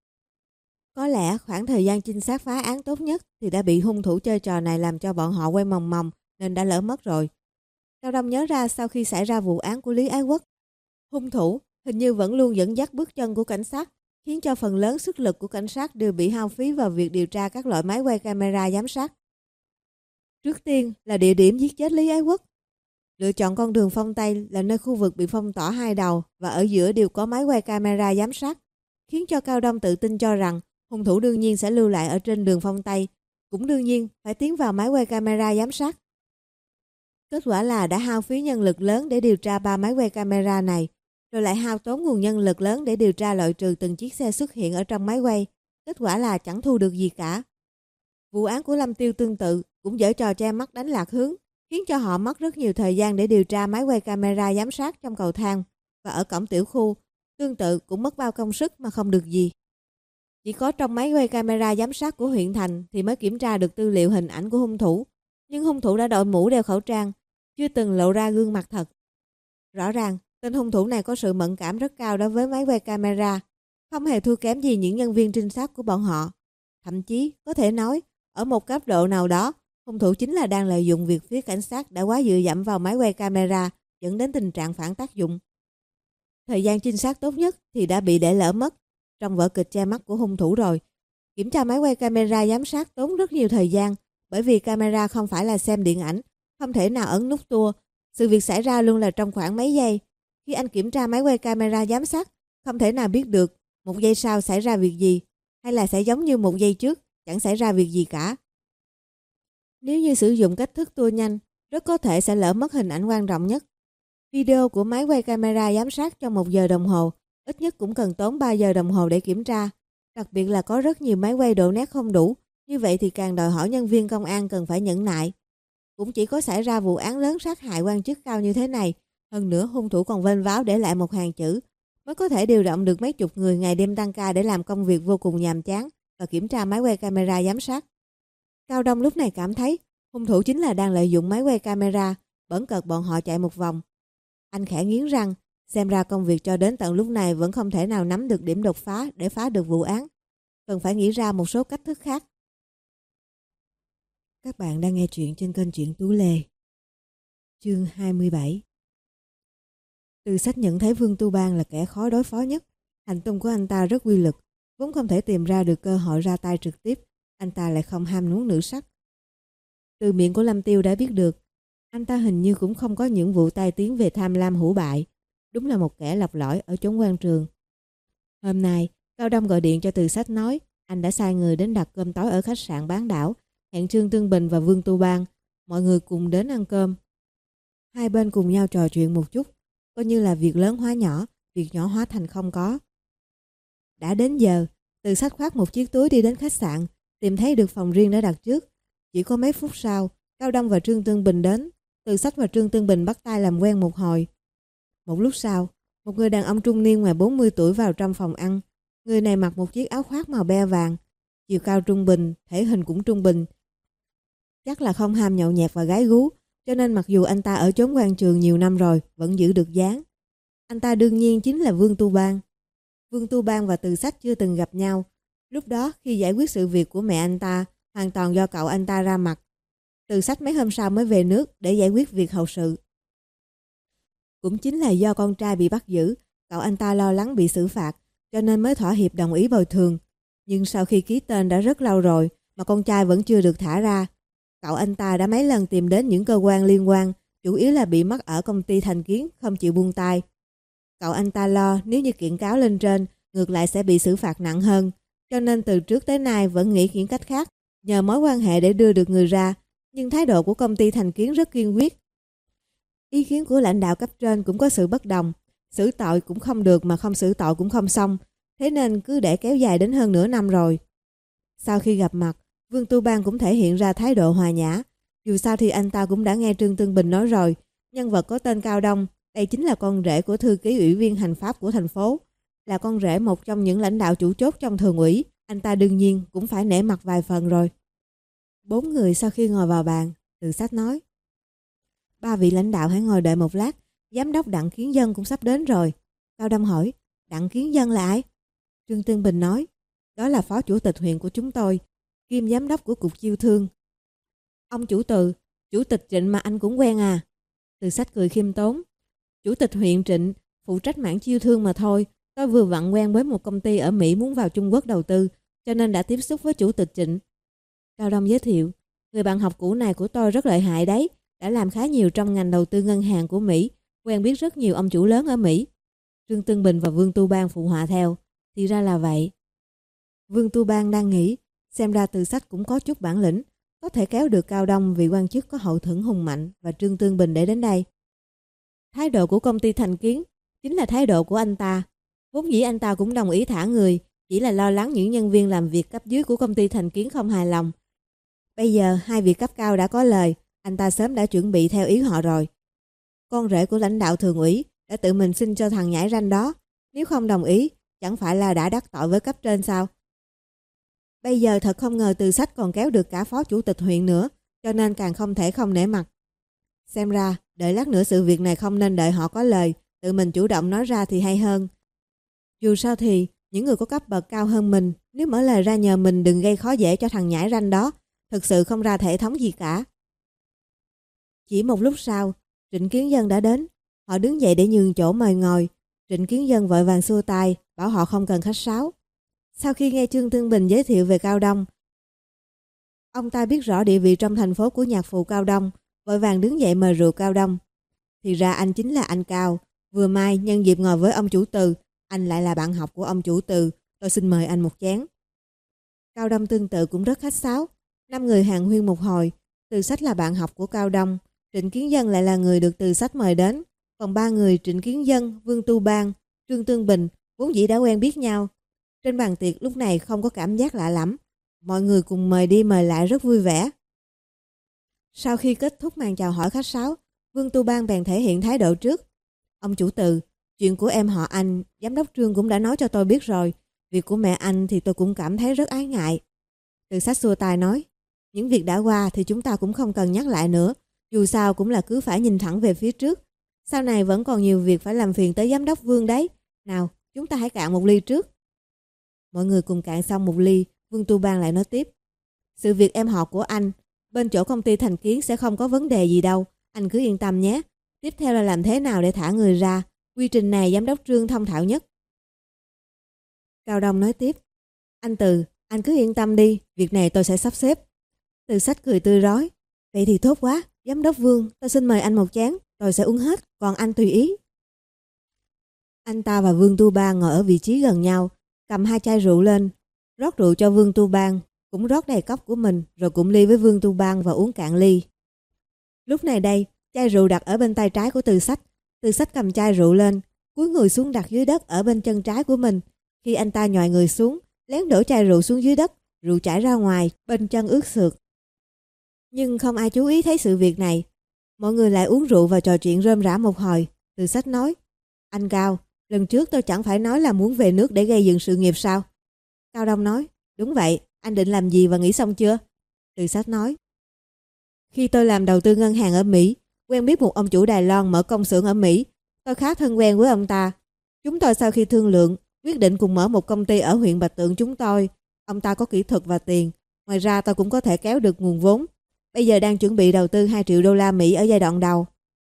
Có lẽ khoảng thời gian trinh sát phá án tốt nhất thì đã bị hung thủ chơi trò này làm cho bọn họ quay mòng mòng nên đã lỡ mất rồi. Cao Đông nhớ ra sau khi xảy ra vụ án của Lý Ái Quốc, hung thủ hình như vẫn luôn dẫn dắt bước chân của cảnh sát, khiến cho phần lớn sức lực của cảnh sát đều bị hao phí vào việc điều tra các loại máy quay camera giám sát. Trước tiên là địa điểm giết chết Lý Ái Quốc. Lựa chọn con đường phong Tây là nơi khu vực bị phong tỏa hai đầu và ở giữa đều có máy quay camera giám sát, khiến cho Cao Đông tự tin cho rằng hung thủ đương nhiên sẽ lưu lại ở trên đường phong Tây, cũng đương nhiên phải tiến vào máy quay camera giám sát. Kết quả là đã hao phí nhân lực lớn để điều tra ba máy quay camera này, rồi lại hao tốn nguồn nhân lực lớn để điều tra loại trừ từng chiếc xe xuất hiện ở trong máy quay. Kết quả là chẳng thu được gì cả. Vụ án của Lâm Tiêu tương tự, cũng giở trò che mắt đánh lạc hướng, khiến cho họ mất rất nhiều thời gian để điều tra máy quay camera giám sát trong cầu thang và ở cổng tiểu khu. Tương tự cũng mất bao công sức mà không được gì. Chỉ có trong máy quay camera giám sát của huyện thành thì mới kiểm tra được tư liệu hình ảnh của hung thủ. Nhưng hung thủ đã đội mũ đeo khẩu trang, chưa từng lộ ra gương mặt thật. Rõ ràng, tên hung thủ này có sự mẫn cảm rất cao đối với máy quay camera, không hề thua kém gì những nhân viên trinh sát của bọn họ. Thậm chí, có thể nói, ở một cấp độ nào đó, hung thủ chính là đang lợi dụng việc phía cảnh sát đã quá dựa dẫm vào máy quay camera, dẫn đến tình trạng phản tác dụng. Thời gian trinh sát tốt nhất thì đã bị để lỡ mất trong vở kịch che mắt của hung thủ rồi. Kiểm tra máy quay camera giám sát tốn rất nhiều thời gian, bởi vì camera không phải là xem điện ảnh, không thể nào ấn nút tua. Sự việc xảy ra luôn là trong khoảng mấy giây. Khi anh kiểm tra máy quay camera giám sát, không thể nào biết được một giây sau xảy ra việc gì, hay là sẽ giống như một giây trước, chẳng xảy ra việc gì cả. Nếu như sử dụng cách thức tua nhanh, rất có thể sẽ lỡ mất hình ảnh quan trọng nhất. Video của máy quay camera giám sát trong một giờ đồng hồ, ít nhất cũng cần tốn ba giờ đồng hồ để kiểm tra. Đặc biệt là có rất nhiều máy quay độ nét không đủ, như vậy thì càng đòi hỏi nhân viên công an cần phải nhẫn nại. Cũng chỉ có xảy ra vụ án lớn sát hại quan chức cao như thế này, hơn nữa hung thủ còn vênh váo để lại một hàng chữ, mới có thể điều động được mấy chục người ngày đêm tăng ca để làm công việc vô cùng nhàm chán và kiểm tra máy quay camera giám sát. Cao Đông lúc này cảm thấy hung thủ chính là đang lợi dụng máy quay camera, bỡn cợt bọn họ chạy một vòng. Anh khẽ nghiến răng, xem ra công việc cho đến tận lúc này vẫn không thể nào nắm được điểm đột phá để phá được vụ án. Cần phải nghĩ ra một số cách thức khác. Các bạn đang nghe truyện trên kênh Truyện Tú Lê. Chương hai mươi bảy. Từ Sách nhận thấy Vương Tu Bang là kẻ khó đối phó nhất. Hành tung của anh ta rất uy lực, vốn không thể tìm ra được cơ hội ra tay trực tiếp. Anh ta lại không ham muốn nữ sắc. Từ miệng của Lâm Tiêu đã biết được, anh ta hình như cũng không có những vụ tai tiếng về tham lam hủ bại. Đúng là một kẻ lọc lõi ở chốn quan trường. Hôm nay, Cao Đông gọi điện cho Từ Sách nói anh đã sai người đến đặt cơm tối ở khách sạn Bán Đảo, hẹn Trương Tương Bình và Vương Tu Bang, mọi người cùng đến ăn cơm. Hai bên cùng nhau trò chuyện một chút, coi như là việc lớn hóa nhỏ, việc nhỏ hóa thành không có. Đã đến giờ, Từ Sách khoác một chiếc túi đi đến khách sạn, tìm thấy được phòng riêng đã đặt trước. Chỉ có mấy phút sau, Cao Đông và Trương Tương Bình đến. Từ Sách và Trương Tương Bình bắt tay làm quen một hồi. Một lúc sau, một người đàn ông trung niên ngoài bốn mươi tuổi vào trong phòng ăn. Người này mặc một chiếc áo khoác màu be vàng, chiều cao trung bình, thể hình cũng trung bình. Chắc là không ham nhậu nhẹt và gái gú, cho nên mặc dù anh ta ở chốn quan trường nhiều năm rồi, vẫn giữ được dáng. Anh ta đương nhiên chính là Vương Tu Bang. Vương Tu Bang và Từ Sách chưa từng gặp nhau. Lúc đó khi giải quyết sự việc của mẹ anh ta, hoàn toàn do cậu anh ta ra mặt. Từ Sách mấy hôm sau mới về nước để giải quyết việc hậu sự. Cũng chính là do con trai bị bắt giữ, cậu anh ta lo lắng bị xử phạt, cho nên mới thỏa hiệp đồng ý bồi thường. Nhưng sau khi ký tên đã rất lâu rồi mà con trai vẫn chưa được thả ra. Cậu anh ta đã mấy lần tìm đến những cơ quan liên quan, chủ yếu là bị mắc ở công ty Thành Kiến, không chịu buông tay. Cậu anh ta lo nếu như kiện cáo lên trên, ngược lại sẽ bị xử phạt nặng hơn, cho nên từ trước tới nay vẫn nghĩ những cách khác, nhờ mối quan hệ để đưa được người ra. Nhưng thái độ của công ty Thành Kiến rất kiên quyết. Ý kiến của lãnh đạo cấp trên cũng có sự bất đồng, xử tội cũng không được mà không xử tội cũng không xong, thế nên cứ để kéo dài đến hơn nửa năm rồi. Sau khi gặp mặt, Vương Tu Bang cũng thể hiện ra thái độ hòa nhã. Dù sao thì anh ta cũng đã nghe Trương Tương Bình nói rồi, nhân vật có tên Cao Đông, đây chính là con rể của thư ký ủy viên hành pháp của thành phố, là con rể một trong những lãnh đạo chủ chốt trong thường ủy, anh ta đương nhiên cũng phải nể mặt vài phần rồi. Bốn người sau khi ngồi vào bàn, Từ Sách nói: ba vị lãnh đạo hãy ngồi đợi một lát, giám đốc Đặng Kiến Dân cũng sắp đến rồi. Cao Đông hỏi: Đặng Kiến Dân là ai? Trương Tương Bình nói: đó là phó chủ tịch huyện của chúng tôi, kiêm giám đốc của cục chiêu thương. Ông chủ Từ, chủ tịch Trịnh mà anh cũng quen à? Từ Sách cười khiêm tốn: chủ tịch huyện Trịnh phụ trách mảng chiêu thương mà thôi, tôi vừa vặn quen với một công ty ở Mỹ muốn vào Trung Quốc đầu tư, cho nên đã tiếp xúc với chủ tịch Trịnh. Cao Đông giới thiệu: người bạn học cũ này của tôi rất lợi hại đấy, đã làm khá nhiều trong ngành đầu tư ngân hàng của Mỹ, quen biết rất nhiều ông chủ lớn ở Mỹ. Trương Tương Bình và Vương Tu Bang phụ họa theo: thì ra là vậy. Vương Tu Bang đang nghĩ, xem ra Từ Sách cũng có chút bản lĩnh, có thể kéo được Cao Đông vì quan chức có hậu thuẫn hùng mạnh và Trương Tương Bình để đến đây. Thái độ của công ty Thành Kiến chính là thái độ của anh ta. Vốn dĩ anh ta cũng đồng ý thả người, chỉ là lo lắng những nhân viên làm việc cấp dưới của công ty Thành Kiến không hài lòng. Bây giờ hai vị cấp cao đã có lời, anh ta sớm đã chuẩn bị theo ý họ rồi. Con rể của lãnh đạo thường ủy đã tự mình xin cho thằng nhãi ranh đó, nếu không đồng ý, chẳng phải là đã đắc tội với cấp trên sao? Bây giờ thật không ngờ Từ Sách còn kéo được cả phó chủ tịch huyện nữa, cho nên càng không thể không nể mặt. Xem ra, đợi lát nữa sự việc này không nên đợi họ có lời, tự mình chủ động nói ra thì hay hơn. Dù sao thì, những người có cấp bậc cao hơn mình, nếu mở lời ra nhờ mình đừng gây khó dễ cho thằng nhãi ranh đó, thực sự không ra thể thống gì cả. Chỉ một lúc sau, Trịnh Kiến Dân đã đến. Họ đứng dậy để nhường chỗ mời ngồi. Trịnh Kiến Dân vội vàng xua tay, bảo họ không cần khách sáo. Sau khi nghe Trương Tương Bình giới thiệu về Cao Đông, ông ta biết rõ địa vị trong thành phố của nhạc phụ Cao Đông, vội vàng đứng dậy mời rượu Cao Đông. Thì ra anh chính là anh Cao. Vừa mai nhân dịp ngồi với ông chủ Từ, anh lại là bạn học của ông chủ Từ, tôi xin mời anh một chén. Cao Đông tương tự cũng rất khách sáo. Năm người hàn huyên một hồi. Từ Sách là bạn học của Cao Đông, Trịnh Kiến Dân lại là người được Từ Sách mời đến. Còn ba người Trịnh Kiến Dân, Vương Tu Bang, Trương Tương Bình vốn dĩ đã quen biết nhau. Trên bàn tiệc lúc này không có cảm giác lạ lẫm. Mọi người cùng mời đi mời lại rất vui vẻ. Sau khi kết thúc màn chào hỏi khách sáo, Vương Tu Bang bèn thể hiện thái độ trước. Ông chủ Từ, chuyện của em họ anh, giám đốc Trương cũng đã nói cho tôi biết rồi. Việc của mẹ anh thì tôi cũng cảm thấy rất ái ngại. Từ Sách xua tay nói, những việc đã qua thì chúng ta cũng không cần nhắc lại nữa. Dù sao cũng là cứ phải nhìn thẳng về phía trước. Sau này vẫn còn nhiều việc phải làm phiền tới giám đốc Vương đấy. Nào, chúng ta hãy cạn một ly trước. Mọi người cùng cạn xong một ly, Vương Tu Bang lại nói tiếp. Sự việc em họ của anh, bên chỗ công ty Thành Kiến sẽ không có vấn đề gì đâu. Anh cứ yên tâm nhé. Tiếp theo là làm thế nào để thả người ra. Quy trình này giám đốc Trương thông thạo nhất. Cao Đông nói tiếp. Anh Từ, anh cứ yên tâm đi, việc này tôi sẽ sắp xếp. Từ Sách cười tươi rói. Vậy thì tốt quá, giám đốc Vương, tôi xin mời anh một chén, tôi sẽ uống hết, còn anh tùy ý. Anh ta và Vương Tu Bang ngồi ở vị trí gần nhau, cầm hai chai rượu lên, rót rượu cho Vương Tu Bang, cũng rót đầy cốc của mình, rồi cũng ly với Vương Tu Bang và uống cạn ly. Lúc này đây, chai rượu đặt ở bên tay trái của Từ Sách. Từ Sách cầm chai rượu lên, cúi người xuống đặt dưới đất ở bên chân trái của mình. Khi anh ta nhòi người xuống, lén đổ chai rượu xuống dưới đất, rượu chảy ra ngoài, bên chân ướt sượt. Nhưng không ai chú ý thấy sự việc này. Mọi người lại uống rượu và trò chuyện rơm rả một hồi. Từ Sách nói, anh Cao, lần trước tôi chẳng phải nói là muốn về nước để gây dựng sự nghiệp sao? Cao Đông nói, đúng vậy, anh định làm gì và nghĩ xong chưa? Từ Sách nói, khi tôi làm đầu tư ngân hàng ở Mỹ, quen biết một ông chủ Đài Loan mở công xưởng ở Mỹ. Tôi khá thân quen với ông ta. Chúng tôi sau khi thương lượng, quyết định cùng mở một công ty ở huyện Bạch Tượng chúng tôi. Ông ta có kỹ thuật và tiền. Ngoài ra tôi cũng có thể kéo được nguồn vốn. Bây giờ đang chuẩn bị đầu tư hai triệu đô la Mỹ ở giai đoạn đầu.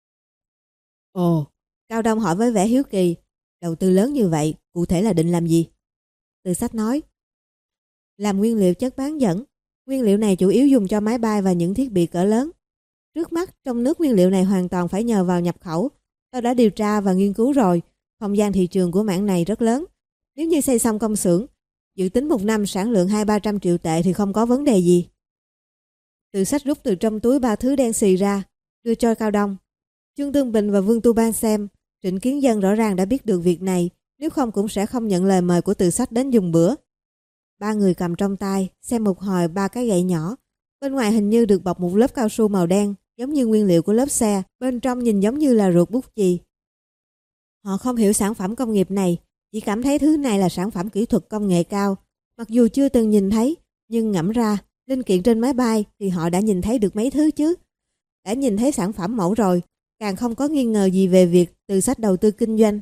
Ồ, Cao Đông hỏi với vẻ hiếu kỳ. Đầu tư lớn như vậy, cụ thể là định làm gì? Từ Sách nói, làm nguyên liệu chất bán dẫn. Nguyên liệu này chủ yếu dùng cho máy bay và những thiết bị cỡ lớn. Trước mắt, trong nước nguyên liệu này hoàn toàn phải nhờ vào nhập khẩu. Tôi đã điều tra và nghiên cứu rồi. Không gian thị trường của mảng này rất lớn. Nếu như xây xong công xưởng, dự tính một năm sản lượng hai ba trăm triệu tệ thì không có vấn đề gì. Từ Sách rút từ trong túi ba thứ đen xì ra, đưa cho Cao Đông. Trương Tương Bình và Vương Tu Bang xem. Trịnh Kiến Dân rõ ràng đã biết được việc này, nếu không cũng sẽ không nhận lời mời của Từ Sách đến dùng bữa. Ba người cầm trong tay, xem một hồi ba cái gậy nhỏ. Bên ngoài hình như được bọc một lớp cao su màu đen, giống như nguyên liệu của lớp xe. Bên trong nhìn giống như là ruột bút chì. Họ không hiểu sản phẩm công nghiệp này, chỉ cảm thấy thứ này là sản phẩm kỹ thuật công nghệ cao. Mặc dù chưa từng nhìn thấy, nhưng ngẫm ra, linh kiện trên máy bay thì họ đã nhìn thấy được mấy thứ chứ. Đã nhìn thấy sản phẩm mẫu rồi, càng không có nghi ngờ gì về việc Từ Sách đầu tư kinh doanh.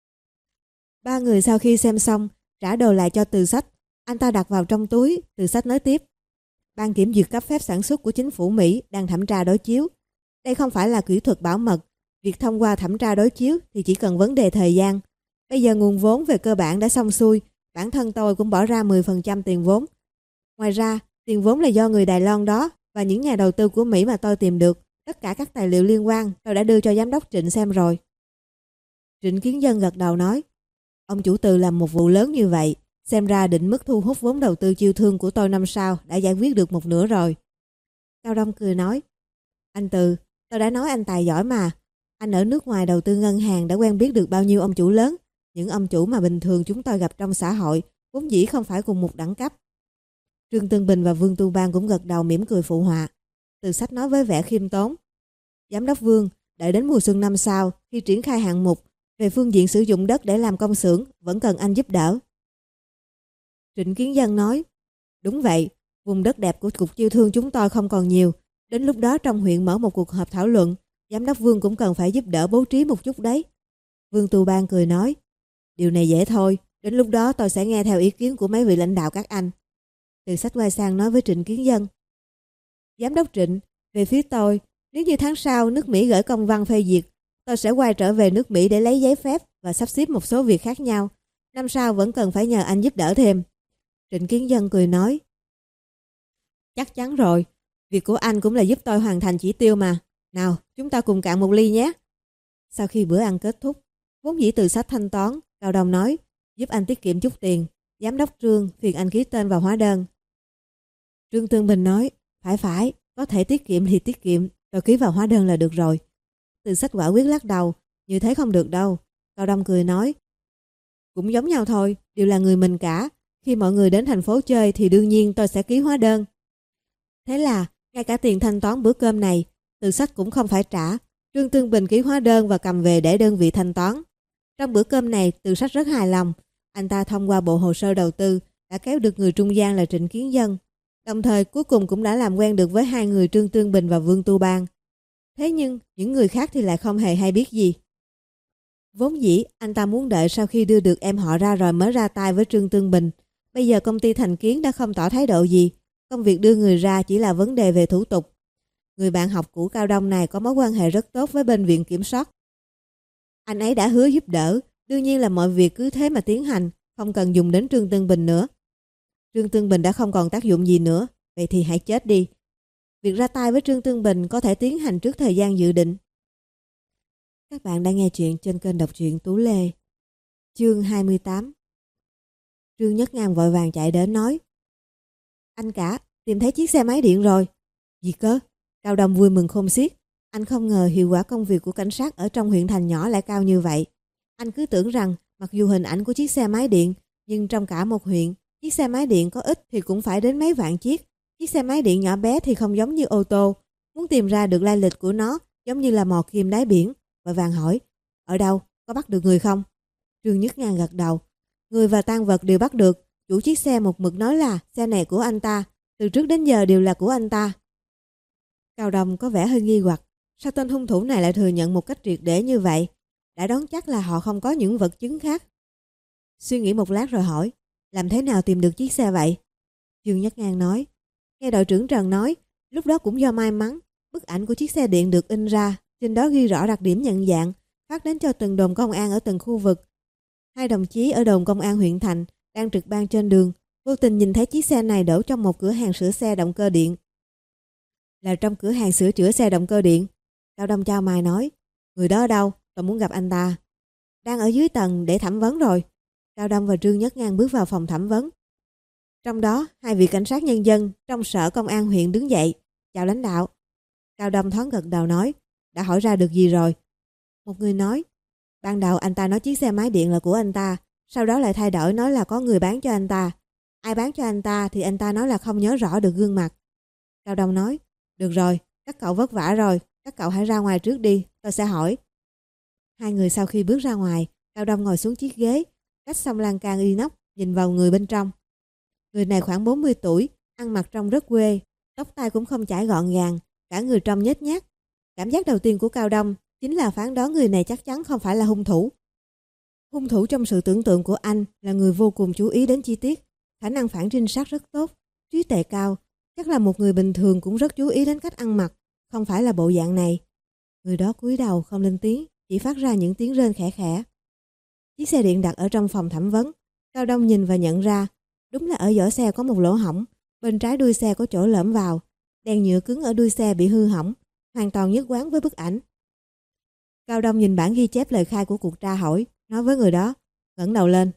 Ba người sau khi xem xong, trả đồ lại cho Từ Sách. Anh ta đặt vào trong túi. Từ Sách nói tiếp, ban kiểm duyệt cấp phép sản xuất của chính phủ Mỹ đang thẩm tra đối chiếu. Đây không phải là kỹ thuật bảo mật. Việc thông qua thẩm tra đối chiếu thì chỉ cần vấn đề thời gian. Bây giờ nguồn vốn về cơ bản đã xong xuôi. Bản thân tôi cũng bỏ ra mười phần trăm tiền vốn. Ngoài ra, tiền vốn là do người Đài Loan đó và những nhà đầu tư của Mỹ mà tôi tìm được. Tất cả các tài liệu liên quan tôi đã đưa cho giám đốc Trịnh xem rồi. Trịnh Kiến Dân gật đầu nói, ông chủ Từ làm một vụ lớn như vậy, xem ra định mức thu hút vốn đầu tư chiêu thương của tôi năm sau đã giải quyết được một nửa rồi. Cao Đông cười nói, anh Từ, tôi đã nói anh tài giỏi mà. Anh ở nước ngoài đầu tư ngân hàng đã quen biết được bao nhiêu ông chủ lớn. Những ông chủ mà bình thường chúng tôi gặp trong xã hội vốn dĩ không phải cùng một đẳng cấp. Trương Tương Bình và Vương Tu Bang cũng gật đầu mỉm cười phụ họa. Từ Sách nói với vẻ khiêm tốn, giám đốc Vương, đợi đến mùa xuân năm sau, khi triển khai hạng mục về phương diện sử dụng đất để làm công xưởng, vẫn cần anh giúp đỡ. Trịnh Kiến Dân nói, đúng vậy, vùng đất đẹp của cục chiêu thương chúng tôi không còn nhiều. Đến lúc đó trong huyện mở một cuộc họp thảo luận, giám đốc Vương cũng cần phải giúp đỡ bố trí một chút đấy. Vương Tu Bang cười nói, điều này dễ thôi, đến lúc đó tôi sẽ nghe theo ý kiến của mấy vị lãnh đạo các anh. Từ Sách quay sang nói với Trịnh Kiến Dân, giám đốc Trịnh, về phía tôi, nếu như tháng sau nước Mỹ gửi công văn phê duyệt, tôi sẽ quay trở về nước Mỹ để lấy giấy phép và sắp xếp một số việc khác nhau. Năm sau vẫn cần phải nhờ anh giúp đỡ thêm. Trịnh Kiến Dân cười nói, chắc chắn rồi, việc của anh cũng là giúp tôi hoàn thành chỉ tiêu mà. Nào, chúng ta cùng cạn một ly nhé. Sau khi bữa ăn kết thúc, vốn dĩ Từ Sách thanh toán, Cao Đông nói, giúp anh tiết kiệm chút tiền. Giám đốc Trương phiền anh ký tên vào hóa đơn. Trương Tương Bình nói, phải phải, có thể tiết kiệm thì tiết kiệm, tôi ký vào hóa đơn là được rồi. Từ Sách quả quyết lắc đầu, như thế không được đâu. Cao Đông cười nói, cũng giống nhau thôi, đều là người mình cả. Khi mọi người đến thành phố chơi thì đương nhiên tôi sẽ ký hóa đơn. Thế là, ngay cả tiền thanh toán bữa cơm này, Từ Sách cũng không phải trả. Trương Tương Bình ký hóa đơn và cầm về để đơn vị thanh toán. Trong bữa cơm này, Từ Sách rất hài lòng. Anh ta thông qua bộ hồ sơ đầu tư đã kéo được người trung gian là Trịnh Kiến Dân. Đồng thời cuối cùng cũng đã làm quen được với hai người Trương Tương Bình và Vương Tu Bang. Thế nhưng những người khác thì lại không hề hay biết gì. Vốn dĩ anh ta muốn đợi sau khi đưa được em họ ra rồi mới ra tay với Trương Tương Bình. Bây giờ công ty Thành Kiến đã không tỏ thái độ gì. Công việc đưa người ra chỉ là vấn đề về thủ tục. Người bạn học cũ Cao Đông này có mối quan hệ rất tốt với bên viện kiểm soát. Anh ấy đã hứa giúp đỡ, đương nhiên là mọi việc cứ thế mà tiến hành, không cần dùng đến Trương Tương Bình nữa. Trương Tương Bình đã không còn tác dụng gì nữa, vậy thì hãy chết đi. Việc ra tay với Trương Tương Bình có thể tiến hành trước thời gian dự định. Các bạn đang nghe chuyện trên kênh đọc truyện Tú Lê. Chương hai mươi tám. Trương Nhất Ngang vội vàng chạy đến nói: Anh cả, tìm thấy chiếc xe máy điện rồi. Gì cơ? Cao Đông vui mừng khôn xiết. Anh không ngờ hiệu quả công việc của cảnh sát ở trong huyện thành nhỏ lại cao như vậy. Anh cứ tưởng rằng mặc dù hình ảnh của chiếc xe máy điện, nhưng trong cả một huyện, chiếc xe máy điện có ít thì cũng phải đến mấy vạn chiếc. Chiếc xe máy điện nhỏ bé thì không giống như ô tô. Muốn tìm ra được lai lịch của nó giống như là mò kim đáy biển. Vội vàng hỏi: Ở đâu? Có bắt được người không? Trương Nhất Ngang gật đầu. Người và tang vật đều bắt được. Chủ chiếc xe một mực nói là xe này của anh ta, từ trước đến giờ đều là của anh ta. Cao Đông có vẻ hơi nghi hoặc. Sao tên hung thủ này lại thừa nhận một cách triệt để như vậy? Đã đoán chắc là họ không có những vật chứng khác. Suy nghĩ một lát rồi hỏi: Làm thế nào tìm được chiếc xe vậy? Trương Nhất Ngang nói: Nghe đội trưởng Trần nói, lúc đó cũng do may mắn, bức ảnh của chiếc xe điện được in ra, trên đó ghi rõ đặc điểm nhận dạng, phát đến cho từng đồn công an ở từng khu vực. Hai đồng chí ở đồn công an huyện thành đang trực ban trên đường, vô tình nhìn thấy chiếc xe này đổ trong một cửa hàng sửa xe động cơ điện. Là trong cửa hàng sửa chữa xe động cơ điện. Cao Đông chau mày nói: Người đó ở đâu? Tôi muốn gặp anh ta. Đang ở dưới tầng để thẩm vấn rồi. Cao Đông và Trương Nhất Ngang bước vào phòng thẩm vấn. Trong đó, hai vị cảnh sát nhân dân trong sở công an huyện đứng dậy. Chào lãnh đạo. Cao Đông thoáng gật đầu nói: Đã hỏi ra được gì rồi? Một người nói: Ban đầu anh ta nói chiếc xe máy điện là của anh ta, sau đó lại thay đổi nói là có người bán cho anh ta. Ai bán cho anh ta thì anh ta nói là không nhớ rõ được gương mặt. Cao Đông nói: Được rồi, các cậu vất vả rồi, các cậu hãy ra ngoài trước đi, tôi sẽ hỏi. Hai người sau khi bước ra ngoài, Cao Đông ngồi xuống chiếc ghế, cách xong lan can inox, nhìn vào người bên trong. Người này khoảng bốn mươi tuổi, ăn mặc trông rất quê, tóc tai cũng không chải gọn gàng, cả người trông nhếch nhác. Cảm giác đầu tiên của Cao Đông chính là phán đoán người này chắc chắn không phải là hung thủ. Hung thủ trong sự tưởng tượng của anh là người vô cùng chú ý đến chi tiết, khả năng phản trinh sát rất tốt, trí tuệ cao, chắc là một người bình thường cũng rất chú ý đến cách ăn mặc, không phải là bộ dạng này. Người đó cúi đầu không lên tiếng, chỉ phát ra những tiếng rên khẽ khẽ. Chiếc xe điện đặt ở trong phòng thẩm vấn. Cao Đông nhìn và nhận ra, đúng là ở vỏ xe có một lỗ hổng, bên trái đuôi xe có chỗ lõm vào, đèn nhựa cứng ở đuôi xe bị hư hỏng, hoàn toàn nhất quán với bức ảnh. Cao Đông nhìn bản ghi chép lời khai của cuộc tra hỏi, nói với người đó: Ngẩng đầu lên.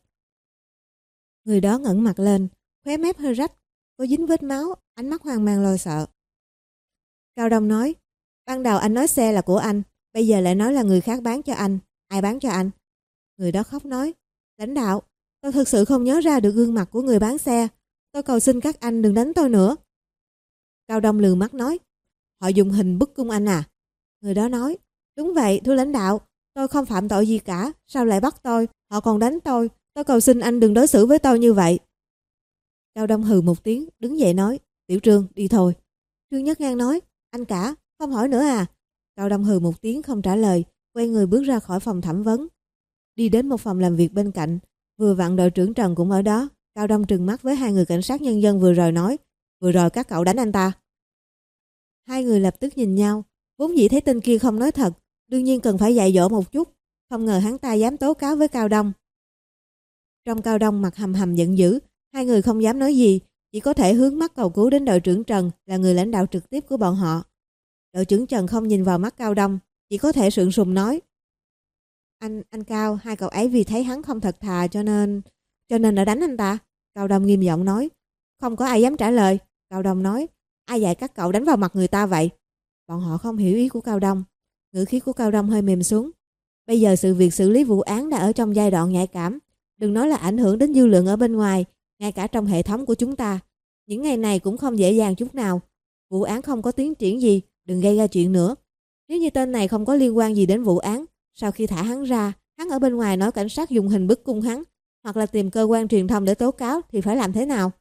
Người đó ngẩng mặt lên, khóe mép hơi rách, có dính vết máu, ánh mắt hoang mang lo sợ. Cao Đông nói: Ban đầu anh nói xe là của anh, bây giờ lại nói là người khác bán cho anh. Ai bán cho anh? Người đó khóc nói: Lãnh đạo, tôi thực sự không nhớ ra được gương mặt của người bán xe. Tôi cầu xin các anh đừng đánh tôi nữa. Cao Đông lườm mắt nói: Họ dùng hình bức cung anh à? Người đó nói: Đúng vậy, thưa lãnh đạo, tôi không phạm tội gì cả, sao lại bắt tôi, họ còn đánh tôi, tôi cầu xin anh đừng đối xử với tôi như vậy. Cao Đông hừ một tiếng, đứng dậy nói: Tiểu Trương, đi thôi. Trương Nhất Ngang nói: Anh cả, không hỏi nữa à? Cao Đông hừ một tiếng không trả lời, quay người bước ra khỏi phòng thẩm vấn. Đi đến một phòng làm việc bên cạnh, vừa vặn đội trưởng Trần cũng ở đó. Cao Đông trừng mắt với hai người cảnh sát nhân dân vừa rồi nói: Vừa rồi các cậu đánh anh ta. Hai người lập tức nhìn nhau, vốn dĩ thấy tên kia không nói thật, đương nhiên cần phải dạy dỗ một chút, không ngờ hắn ta dám tố cáo với Cao Đông. Trong Cao Đông mặt hầm hầm giận dữ, hai người không dám nói gì, chỉ có thể hướng mắt cầu cứu đến đội trưởng Trần, là người lãnh đạo trực tiếp của bọn họ. Đội trưởng Trần không nhìn vào mắt Cao Đông, chỉ có thể sượng sùng nói: Anh, anh Cao, hai cậu ấy vì thấy hắn không thật thà cho nên, cho nên đã đánh anh ta. Cao Đông nghiêm giọng nói. Không có ai dám trả lời. Cao Đông nói: Ai dạy các cậu đánh vào mặt người ta vậy? Bọn họ không hiểu ý của Cao Đông. Ngữ khí của Cao Đông hơi mềm xuống. Bây giờ sự việc xử lý vụ án đã ở trong giai đoạn nhạy cảm, đừng nói là ảnh hưởng đến dư luận ở bên ngoài, ngay cả trong hệ thống của chúng ta. Những ngày này cũng không dễ dàng chút nào. Vụ án không có tiến triển gì, đừng gây ra chuyện nữa. Nếu như tên này không có liên quan gì đến vụ án, sau khi thả hắn ra, hắn ở bên ngoài nói cảnh sát dùng hình bức cung hắn, hoặc là tìm cơ quan truyền thông để tố cáo thì phải làm thế nào?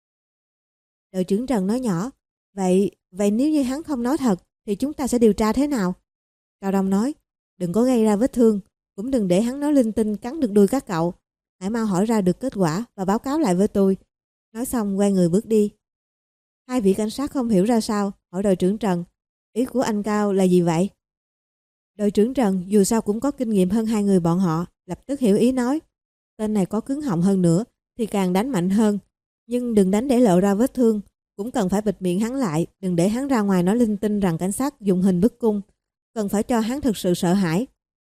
Đội trưởng Trần nói nhỏ: Vậy, vậy nếu như hắn không nói thật thì chúng ta sẽ điều tra thế nào? Cao Đông nói: Đừng có gây ra vết thương, cũng đừng để hắn nói linh tinh cắn được đuôi các cậu. Hãy mau hỏi ra được kết quả và báo cáo lại với tôi. Nói xong quay người bước đi. Hai vị cảnh sát không hiểu ra sao, hỏi đội trưởng Trần: Ý của anh Cao là gì vậy? Đội trưởng Trần dù sao cũng có kinh nghiệm hơn hai người bọn họ, lập tức hiểu ý nói. Tên này có cứng họng hơn nữa thì càng đánh mạnh hơn. Nhưng đừng đánh để lộ ra vết thương. Cũng cần phải bịt miệng hắn lại, đừng để hắn ra ngoài nói linh tinh rằng cảnh sát dùng hình bức cung. Cần phải cho hắn thực sự sợ hãi.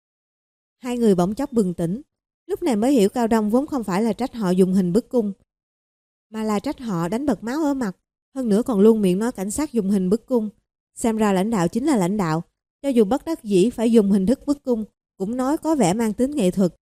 Hai người bỗng chốc bừng tỉnh. Lúc này mới hiểu Cao Đông vốn không phải là trách họ dùng hình bức cung, mà là trách họ đánh bật máu ở mặt. Hơn nữa còn luôn miệng nói cảnh sát dùng hình bức cung. Xem ra lãnh đạo chính là lãnh đạo. Cho dù bất đắc dĩ phải dùng hình thức bức cung, cũng nói có vẻ mang tính nghệ thuật.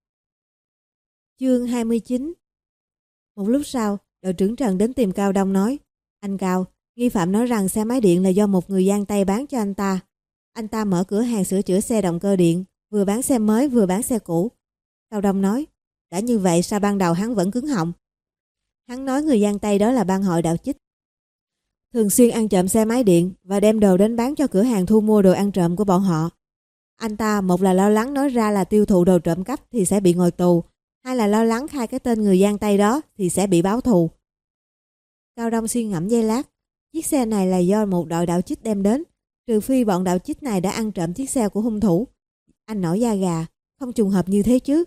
Chương hai mươi chín. Một lúc sau, đội trưởng Trần đến tìm Cao Đông nói: Anh Cao, nghi phạm nói rằng xe máy điện là do một người Giang Tây bán cho anh ta. Anh ta mở cửa hàng sửa chữa xe động cơ điện, vừa bán xe mới vừa bán xe cũ. Cao Đông nói: Đã như vậy sao ban đầu hắn vẫn cứng họng? Hắn nói người Giang Tây đó là bang hội đạo chích, thường xuyên ăn trộm xe máy điện và đem đồ đến bán cho cửa hàng thu mua đồ ăn trộm của bọn họ. Anh ta một là lo lắng nói ra là tiêu thụ đồ trộm cắp thì sẽ bị ngồi tù, hai là lo lắng khai cái tên người Giang Tây đó thì sẽ bị báo thù. Cao Đông suy ngẫm giây lát, chiếc xe này là do một đội đạo chích đem đến, trừ phi bọn đạo chích này đã ăn trộm chiếc xe của hung thủ. Anh nổi da gà, không trùng hợp như thế chứ.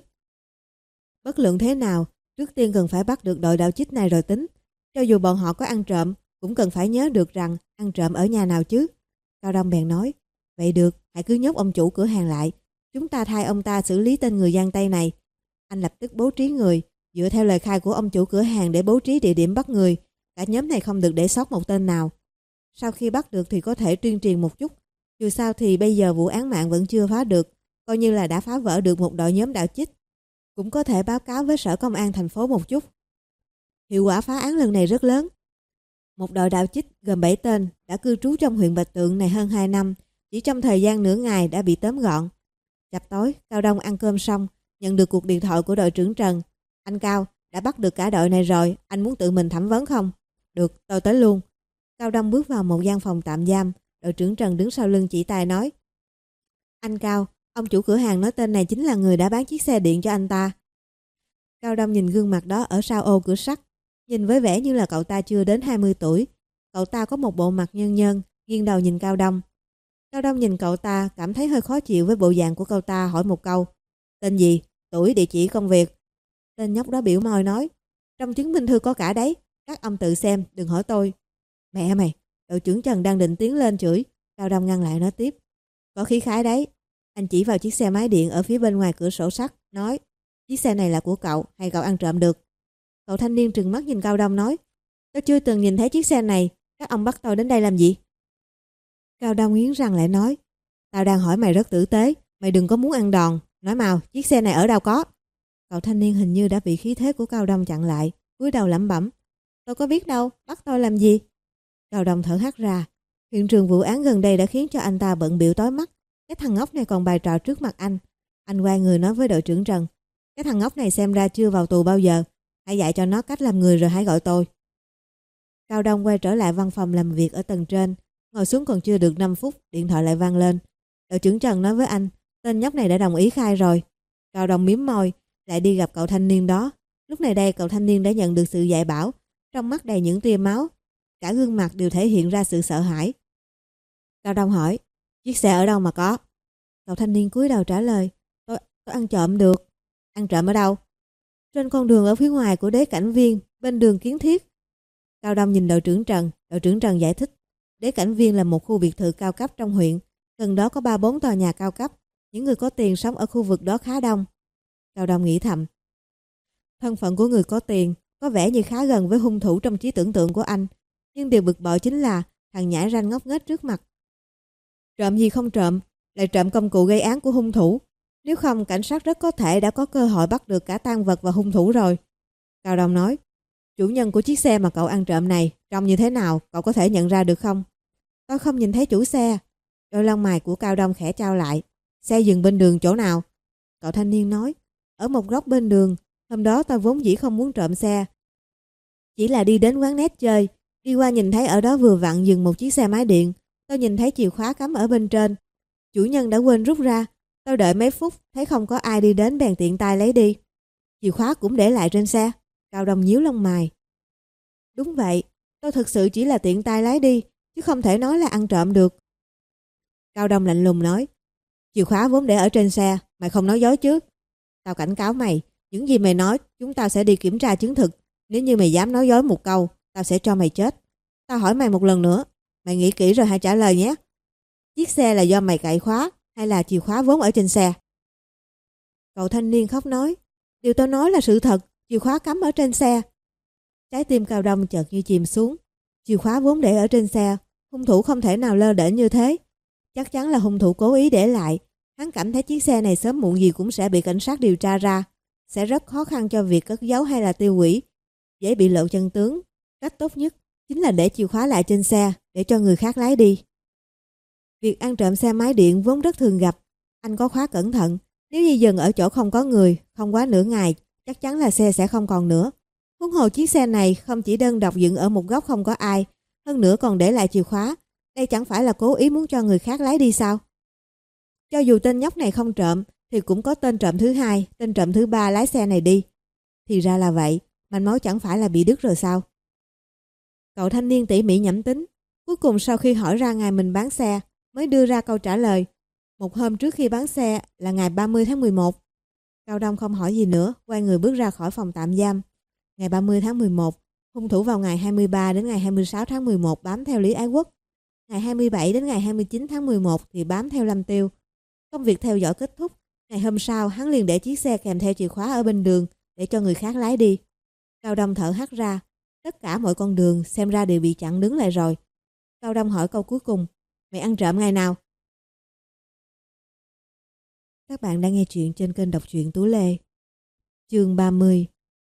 Bất luận thế nào, trước tiên cần phải bắt được đội đạo chích này rồi tính. Cho dù bọn họ có ăn trộm, cũng cần phải nhớ được rằng ăn trộm ở nhà nào chứ. Cao Đông bèn nói: Vậy được, hãy cứ nhốt ông chủ cửa hàng lại, chúng ta thay ông ta xử lý tên người Giang Tây này. Anh lập tức bố trí người, dựa theo lời khai của ông chủ cửa hàng để bố trí địa điểm bắt người. Cả nhóm này không được để sót một tên nào. Sau khi bắt được thì có thể tuyên truyền một chút. Dù sao thì bây giờ vụ án mạng vẫn chưa phá được, coi như là đã phá vỡ được một đội nhóm đạo chích. Cũng có thể báo cáo với sở công an thành phố một chút. Hiệu quả phá án lần này rất lớn. Một đội đạo chích gồm bảy tên đã cư trú trong huyện Bạch Tượng này hơn hai năm, chỉ trong thời gian nửa ngày đã bị tóm gọn. Chập tối, Cao Đông ăn cơm xong, nhận được cuộc điện thoại của đội trưởng Trần. Anh Cao, đã bắt được cả đội này rồi, anh muốn tự mình thẩm vấn không? Được, tôi tới luôn. Cao Đông bước vào một gian phòng tạm giam, đội trưởng Trần đứng sau lưng chỉ tay nói: Anh Cao, ông chủ cửa hàng nói tên này chính là người đã bán chiếc xe điện cho anh ta. Cao Đông nhìn gương mặt đó ở sau ô cửa sắt, nhìn với vẻ như là cậu ta chưa đến hai mươi tuổi. Cậu ta có một bộ mặt nhơn nhơn, nghiêng đầu nhìn Cao Đông. Cao Đông nhìn cậu ta, cảm thấy hơi khó chịu với bộ dạng của cậu ta, hỏi một câu: Tên gì, tuổi, địa chỉ, công việc? Tên nhóc đó biểu môi nói: Trong chứng minh thư có cả đấy, các ông tự xem, đừng hỏi tôi. Mẹ mày! Đội trưởng Trần đang định tiến lên chửi, Cao Đông ngăn lại nói tiếp: Có khí khái đấy. Anh chỉ vào chiếc xe máy điện ở phía bên ngoài cửa sổ sắt, nói: Chiếc xe này là của cậu hay cậu ăn trộm được? Cậu thanh niên trừng mắt nhìn Cao Đông nói: Tôi chưa từng nhìn thấy chiếc xe này, các ông bắt tôi đến đây làm gì? Cao Đông nghiến răng lại nói: Tao đang hỏi mày rất tử tế, mày đừng có muốn ăn đòn, nói mau, chiếc xe này ở đâu có? Cậu thanh niên hình như đã bị khí thế của Cao Đông chặn lại, cúi đầu lẩm bẩm: Tôi có biết đâu, bắt tôi làm gì? Cao Đông thở hắt ra, hiện trường vụ án gần đây đã khiến cho anh ta bận bịu tối mắt. Cái thằng ngốc này còn bày trò trước mặt anh. Anh quay người nói với đội trưởng Trần: Cái thằng ngốc này xem ra chưa vào tù bao giờ, hãy dạy cho nó cách làm người rồi hãy gọi tôi. Cao Đông quay trở lại văn phòng làm việc ở tầng trên, ngồi xuống còn chưa được năm phút, điện thoại lại vang lên. Đội trưởng Trần nói với anh: Tên nhóc này đã đồng ý khai rồi. Cao Đông mím môi, lại đi gặp cậu thanh niên đó. Lúc này đây cậu thanh niên đã nhận được sự dạy bảo, trong mắt đầy những tia máu, cả gương mặt đều thể hiện ra sự sợ hãi. Cao Đông hỏi: Chiếc xe ở đâu mà có? Cậu thanh niên cúi đầu trả lời: Tôi, tôi ăn trộm được. Ăn trộm ở đâu? Trên con đường ở phía ngoài của Đế Cảnh Viên, bên đường Kiến Thiết. Cao Đông nhìn đội trưởng Trần, đội trưởng Trần giải thích: Đế Cảnh Viên là một khu biệt thự cao cấp trong huyện, gần đó có ba bốn tòa nhà cao cấp, những người có tiền sống ở khu vực đó khá đông. Cao Đông nghĩ thầm, thân phận của người có tiền có vẻ như khá gần với hung thủ trong trí tưởng tượng của anh, nhưng điều bực bội chính là thằng nhãi ranh ngốc nghếch trước mặt. Trộm gì không trộm, lại trộm công cụ gây án của hung thủ. Nếu không, cảnh sát rất có thể đã có cơ hội bắt được cả tang vật và hung thủ rồi. Cao Đông nói: Chủ nhân của chiếc xe mà cậu ăn trộm này trông như thế nào, cậu có thể nhận ra được không? Tôi không nhìn thấy chủ xe. Đôi lông mày của Cao Đông khẽ chau lại. Xe dừng bên đường chỗ nào? Cậu thanh niên nói: Ở một góc bên đường. Hôm đó tôi vốn dĩ không muốn trộm xe, chỉ là đi đến quán net chơi, đi qua nhìn thấy ở đó vừa vặn dừng một chiếc xe máy điện. Tôi nhìn thấy chìa khóa cắm ở bên trên, chủ nhân đã quên rút ra. Tôi đợi mấy phút thấy không có ai đi đến bèn tiện tay lấy đi. Chìa khóa cũng để lại trên xe. Cao Đông nhíu lông mày. Đúng vậy, tôi thực sự chỉ là tiện tay lấy đi, chứ không thể nói là ăn trộm được. Cao Đông lạnh lùng nói: Chìa khóa vốn để ở trên xe, mày không nói dối chứ? Tao cảnh cáo mày, những gì mày nói chúng tao sẽ đi kiểm tra chứng thực. Nếu như mày dám nói dối một câu, tao sẽ cho mày chết. Tao hỏi mày một lần nữa, mày nghĩ kỹ rồi hãy trả lời nhé. Chiếc xe là do mày cậy khóa hay là chìa khóa vốn ở trên xe? Cậu thanh niên khóc nói, điều tao nói là sự thật, chìa khóa cắm ở trên xe. Trái tim Cao Đông chợt như chìm xuống. Chìa khóa vốn để ở trên xe, hung thủ không thể nào lơ đễnh như thế. Chắc chắn là hung thủ cố ý để lại. Hắn cảm thấy chiếc xe này sớm muộn gì cũng sẽ bị cảnh sát điều tra ra, sẽ rất khó khăn cho việc cất giấu hay là tiêu hủy, dễ bị lộ chân tướng. Cách tốt nhất chính là để chìa khóa lại trên xe để cho người khác lái đi. Việc ăn trộm xe máy điện vốn rất thường gặp. Anh có khóa cẩn thận, nếu như dừng ở chỗ không có người, không quá nửa ngày, chắc chắn là xe sẽ không còn nữa. Huống hồ chiếc xe này không chỉ đơn độc dựng ở một góc không có ai, hơn nữa còn để lại chìa khóa. Đây chẳng phải là cố ý muốn cho người khác lái đi sao? Cho dù tên nhóc này không trộm, thì cũng có tên trộm thứ hai, tên trộm thứ ba lái xe này đi. Thì ra là vậy, manh mối chẳng phải là bị đứt rồi sao? Cậu thanh niên tỉ mỉ nhẩm tính, cuối cùng sau khi hỏi ra ngày mình bán xe, mới đưa ra câu trả lời. Một hôm trước khi bán xe là ngày ba mươi tháng mười một. Cao Đông không hỏi gì nữa, quay người bước ra khỏi phòng tạm giam. Ngày ba mươi tháng mười một, hung thủ vào ngày hai mươi ba đến ngày hai mươi sáu tháng mười một bám theo Lý Ái Quốc. Ngày hai mươi bảy đến ngày hai mươi chín tháng mười một thì bám theo Lâm Tiêu. Công việc theo dõi kết thúc, ngày hôm sau hắn liền để chiếc xe kèm theo chìa khóa ở bên đường để cho người khác lái đi. Cao Đông thở hắt ra, tất cả mọi con đường xem ra đều bị chặn đứng lại rồi. Cao Đông hỏi câu cuối cùng, mày ăn trộm ngày nào? Các bạn đang nghe chuyện trên kênh đọc truyện Tú Lê. Chương ba mươi.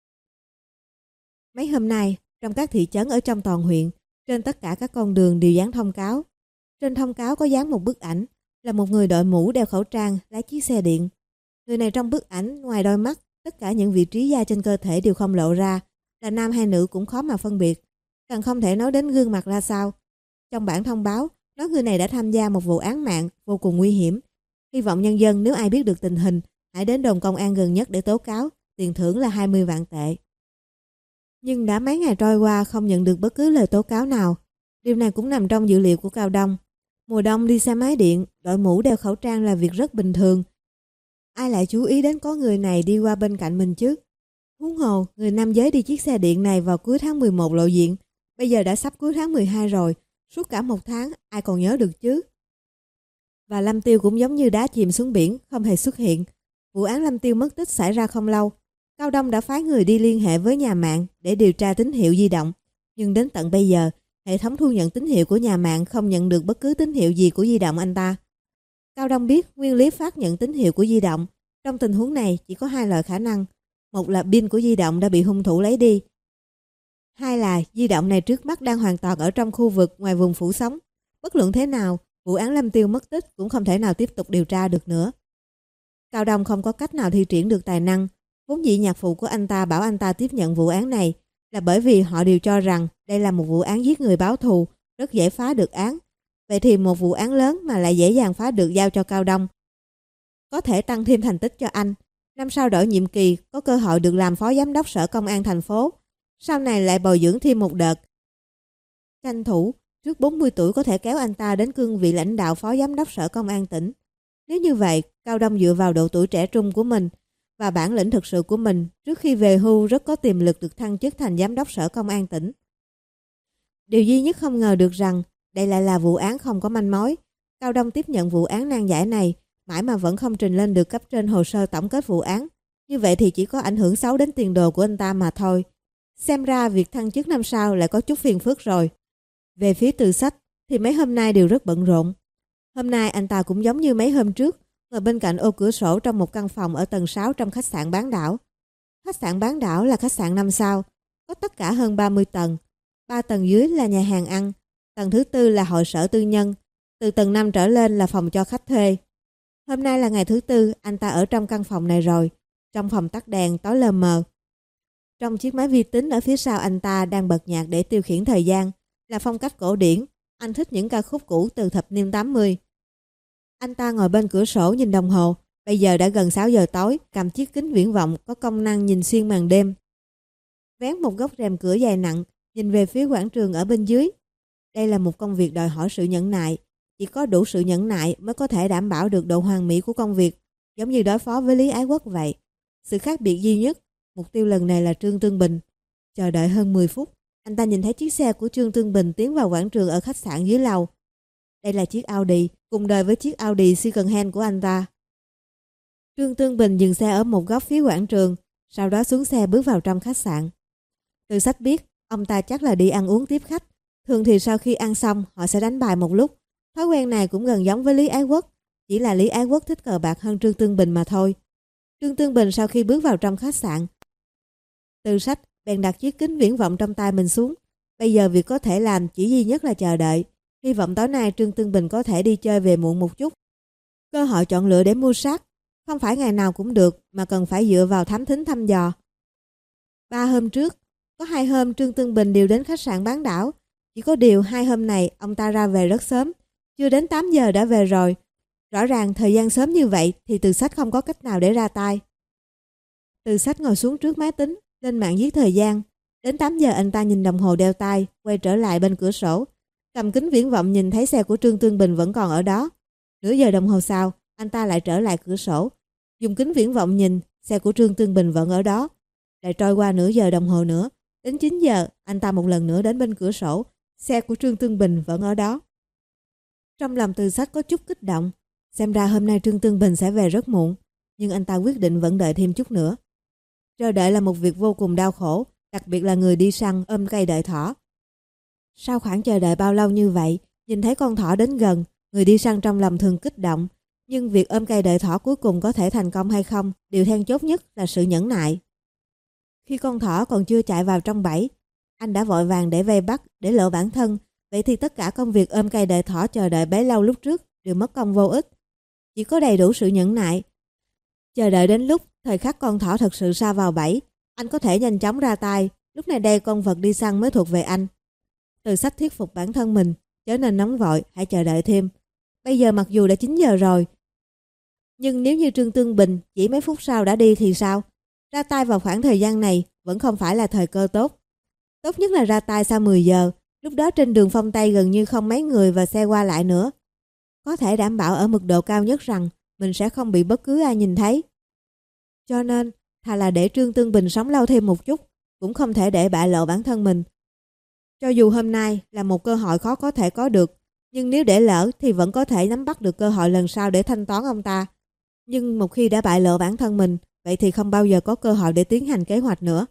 Mấy hôm nay, trong các thị trấn ở trong toàn huyện, trên tất cả các con đường đều dán thông cáo. Trên thông cáo có dán một bức ảnh, là một người đội mũ đeo khẩu trang lái chiếc xe điện. Người này trong bức ảnh, ngoài đôi mắt, tất cả những vị trí da trên cơ thể đều không lộ ra, là nam hay nữ cũng khó mà phân biệt. Càng không thể nói đến gương mặt ra sao. Trong bản thông báo, nói người này đã tham gia một vụ án mạng vô cùng nguy hiểm. Hy vọng nhân dân nếu ai biết được tình hình, hãy đến đồn công an gần nhất để tố cáo, tiền thưởng là hai mươi vạn tệ. Nhưng đã mấy ngày trôi qua không nhận được bất cứ lời tố cáo nào. Điều này cũng nằm trong dữ liệu của Cao Đông. Mùa đông đi xe máy điện, đội mũ đeo khẩu trang là việc rất bình thường. Ai lại chú ý đến có người này đi qua bên cạnh mình chứ? Huống hồ, người nam giới đi chiếc xe điện này vào cuối tháng mười một lộ diện. Bây giờ đã sắp cuối tháng mười hai rồi, suốt cả một tháng ai còn nhớ được chứ? Và Lâm Tiêu cũng giống như đá chìm xuống biển, không hề xuất hiện. Vụ án Lâm Tiêu mất tích xảy ra không lâu. Cao Đông đã phái người đi liên hệ với nhà mạng để điều tra tín hiệu di động. Nhưng đến tận bây giờ, hệ thống thu nhận tín hiệu của nhà mạng không nhận được bất cứ tín hiệu gì của di động anh ta. Cao Đông biết nguyên lý phát nhận tín hiệu của di động. Trong tình huống này chỉ có hai loại khả năng. Một là pin của di động đã bị hung thủ lấy đi. Hai là di động này trước mắt đang hoàn toàn ở trong khu vực ngoài vùng phủ sóng. Bất luận thế nào, vụ án Lâm Tiêu mất tích cũng không thể nào tiếp tục điều tra được nữa. Cao Đông không có cách nào thi triển được tài năng. Vốn dĩ nhạc phụ của anh ta bảo anh ta tiếp nhận vụ án này là bởi vì họ đều cho rằng đây là một vụ án giết người báo thù, rất dễ phá được án. Vậy thì một vụ án lớn mà lại dễ dàng phá được giao cho Cao Đông, có thể tăng thêm thành tích cho anh. Năm sau đổi nhiệm kỳ, có cơ hội được làm phó giám đốc sở công an thành phố. Sau này lại bồi dưỡng thêm một đợt. Tranh thủ, trước bốn mươi tuổi có thể kéo anh ta đến cương vị lãnh đạo phó giám đốc sở công an tỉnh. Nếu như vậy, Cao Đông dựa vào độ tuổi trẻ trung của mình và bản lĩnh thực sự của mình, trước khi về hưu rất có tiềm lực được thăng chức thành giám đốc sở công an tỉnh. Điều duy nhất không ngờ được rằng đây lại là vụ án không có manh mối. Cao Đông tiếp nhận vụ án nan giải này, mãi mà vẫn không trình lên được cấp trên hồ sơ tổng kết vụ án. Như vậy thì chỉ có ảnh hưởng xấu đến tiền đồ của anh ta mà thôi. Xem ra việc thăng chức năm sau lại có chút phiền phức rồi. Về phía Từ Sách thì mấy hôm nay đều rất bận rộn. Hôm nay anh ta cũng giống như mấy hôm trước, ngồi bên cạnh ô cửa sổ trong một căn phòng ở tầng sáu trong khách sạn Bán Đảo. Khách sạn Bán Đảo là khách sạn năm sao, có tất cả hơn ba mươi tầng. Ba tầng dưới là nhà hàng ăn, tầng thứ tư là hội sở tư nhân, từ tầng năm trở lên là phòng cho khách thuê. Hôm nay là ngày thứ tư, anh ta ở trong căn phòng này rồi. Trong phòng tắt đèn, tối lờ mờ. Trong chiếc máy vi tính ở phía sau anh ta đang bật nhạc để tiêu khiển thời gian, là phong cách cổ điển. Anh thích những ca khúc cũ từ thập niên tám mươi. Anh ta ngồi bên cửa sổ nhìn đồng hồ. Bây giờ đã gần sáu giờ tối, cầm chiếc kính viễn vọng có công năng nhìn xuyên màn đêm. Vén một góc rèm cửa dài nặng, nhìn về phía quảng trường ở bên dưới. Đây là một công việc đòi hỏi sự nhẫn nại. chỉ có đủ sự nhẫn nại mới có thể đảm bảo được độ hoàn mỹ của công việc, giống như đối phó với Lý Ái Quốc vậy. Sự khác biệt duy nhất, mục tiêu lần này là Trương Tương Bình. Chờ đợi hơn mười phút, anh ta nhìn thấy chiếc xe của Trương Tương Bình tiến vào quảng trường ở khách sạn dưới lầu. Đây là chiếc Audi, cùng đời với chiếc Audi second hand của anh ta. Trương Tương Bình dừng xe ở một góc phía quảng trường, sau đó xuống xe bước vào trong khách sạn. Từ Sách biết, ông ta chắc là đi ăn uống tiếp khách. Thường thì sau khi ăn xong, họ sẽ đánh bài một lúc. Thói quen này cũng gần giống với Lý Ái Quốc, chỉ là Lý Ái Quốc thích cờ bạc hơn Trương Tương Bình mà thôi. Trương Tương Bình sau khi bước vào trong khách sạn, Từ Sách bèn đặt chiếc kính viễn vọng trong tay mình xuống. Bây giờ việc có thể làm chỉ duy nhất là chờ đợi. Hy vọng tối nay Trương Tương Bình có thể đi chơi về muộn một chút. Cơ hội chọn lựa để mưu sát không phải ngày nào cũng được, mà cần phải dựa vào thám thính thăm dò. Ba hôm trước, có hai hôm Trương Tương Bình đều đến khách sạn Bán Đảo. Chỉ có điều hai hôm này ông ta ra về rất sớm, chưa đến tám giờ đã về rồi. Rõ ràng thời gian sớm như vậy thì Từ Sách không có cách nào để ra tay. Từ Sách ngồi xuống trước máy tính, lên mạng giết thời gian. Đến tám giờ anh ta nhìn đồng hồ đeo tay, quay trở lại bên cửa sổ. Cầm kính viễn vọng nhìn thấy xe của Trương Tương Bình vẫn còn ở đó. Nửa giờ đồng hồ sau, anh ta lại trở lại cửa sổ. Dùng kính viễn vọng nhìn, xe của Trương Tương Bình vẫn ở đó. Lại trôi qua nửa giờ đồng hồ nữa. Đến chín giờ, anh ta một lần nữa đến bên cửa sổ. Xe của Trương Tương Bình vẫn ở đó. Trong lòng Từ Sách có chút kích động. Xem ra hôm nay Trương Tương Bình sẽ về rất muộn. Nhưng anh ta quyết định vẫn đợi thêm chút nữa. Chờ đợi là một việc vô cùng đau khổ, đặc biệt là người đi săn ôm cây đợi thỏ. Sau khoảng chờ đợi bao lâu như vậy, nhìn thấy con thỏ đến gần, người đi săn trong lòng thường kích động. Nhưng việc ôm cây đợi thỏ cuối cùng có thể thành công hay không, điều then chốt nhất là sự nhẫn nại. Khi con thỏ còn chưa chạy vào trong bẫy, anh đã vội vàng để vây bắt, để lộ bản thân. Vậy thì tất cả công việc ôm cây đợi thỏ chờ đợi bấy lâu lúc trước đều mất công vô ích. Chỉ có đầy đủ sự nhẫn nại. Chờ đợi đến lúc thời khắc con thỏ thật sự sa vào bẫy, anh có thể nhanh chóng ra tay. Lúc này đây con vật đi săn mới thuộc về anh. Từ Sách thuyết phục bản thân mình, chớ nên nóng vội, hãy chờ đợi thêm. Bây giờ mặc dù đã chín giờ rồi, nhưng nếu như Trương Tương Bình chỉ mấy phút sau đã đi thì sao? Ra tay vào khoảng thời gian này vẫn không phải là thời cơ tốt. Tốt nhất là ra tay sau mười giờ, lúc đó trên đường Phong Tây gần như không mấy người và xe qua lại nữa. Có thể đảm bảo ở mực độ cao nhất rằng mình sẽ không bị bất cứ ai nhìn thấy. Cho nên, thà là để Trương Tương Bình sống lâu thêm một chút, cũng không thể để bại lộ bản thân mình. Cho dù hôm nay là một cơ hội khó có thể có được, nhưng nếu để lỡ thì vẫn có thể nắm bắt được cơ hội lần sau để thanh toán ông ta. Nhưng một khi đã bại lộ bản thân mình, vậy thì không bao giờ có cơ hội để tiến hành kế hoạch nữa.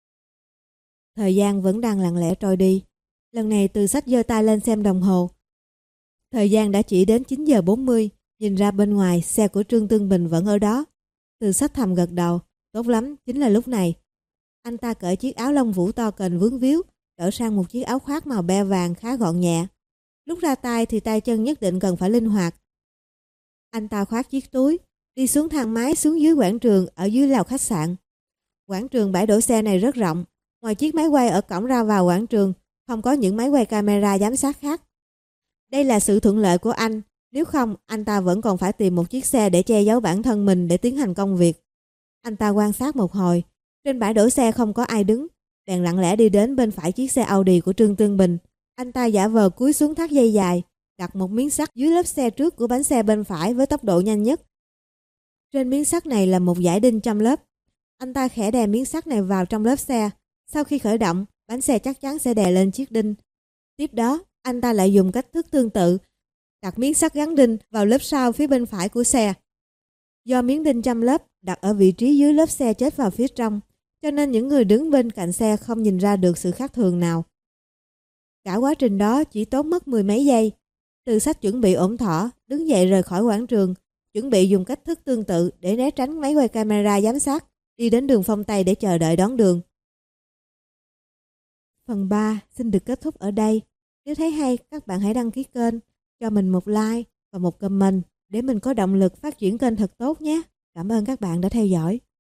Thời gian vẫn đang lặng lẽ trôi đi. Lần này Từ Sách giơ tay lên xem đồng hồ. Thời gian đã chỉ đến chín giờ bốn mươi, nhìn ra bên ngoài xe của Trương Tương Bình vẫn ở đó. Từ Sách thầm gật đầu, tốt lắm, chính là lúc này. Anh ta cởi chiếc áo lông vũ to kềnh vướng víu, đổi sang một chiếc áo khoác màu be vàng khá gọn nhẹ. Lúc ra tay thì tay chân nhất định cần phải linh hoạt. Anh ta khoác chiếc túi, đi xuống thang máy xuống dưới quảng trường ở dưới lầu khách sạn. Quảng trường bãi đổ xe này rất rộng. Ngoài chiếc máy quay ở cổng ra vào quảng trường, không có những máy quay camera giám sát khác. Đây là sự thuận lợi của anh. Nếu không, anh ta vẫn còn phải tìm một chiếc xe để che giấu bản thân mình để tiến hành công việc. Anh ta quan sát một hồi. Trên bãi đổ xe không có ai đứng. Bèn lặng lẽ đi đến bên phải chiếc xe Audi của Trương Tương Bình. Anh ta giả vờ cúi xuống thắt dây dài, đặt một miếng sắt dưới lớp xe trước của bánh xe bên phải với tốc độ nhanh nhất. Trên miếng sắt này là một dải đinh trăm lớp. Anh ta khẽ đè miếng sắt này vào trong lớp xe. Sau khi khởi động, bánh xe chắc chắn sẽ đè lên chiếc đinh. Tiếp đó, anh ta lại dùng cách thức tương tự, đặt miếng sắt gắn đinh vào lớp sau phía bên phải của xe. Do miếng đinh trăm lớp đặt ở vị trí dưới lớp xe chết vào phía trong, cho nên những người đứng bên cạnh xe không nhìn ra được sự khác thường nào. Cả quá trình đó chỉ tốn mất mười mấy giây. Từ Sách chuẩn bị ổn thỏa, đứng dậy rời khỏi quảng trường, chuẩn bị dùng cách thức tương tự để né tránh máy quay camera giám sát, đi đến đường Phong Tây để chờ đợi đón đường. Phần ba xin được kết thúc ở đây. Nếu thấy hay, các bạn hãy đăng ký kênh, cho mình một like và một comment để mình có động lực phát triển kênh thật tốt nhé. Cảm ơn các bạn đã theo dõi.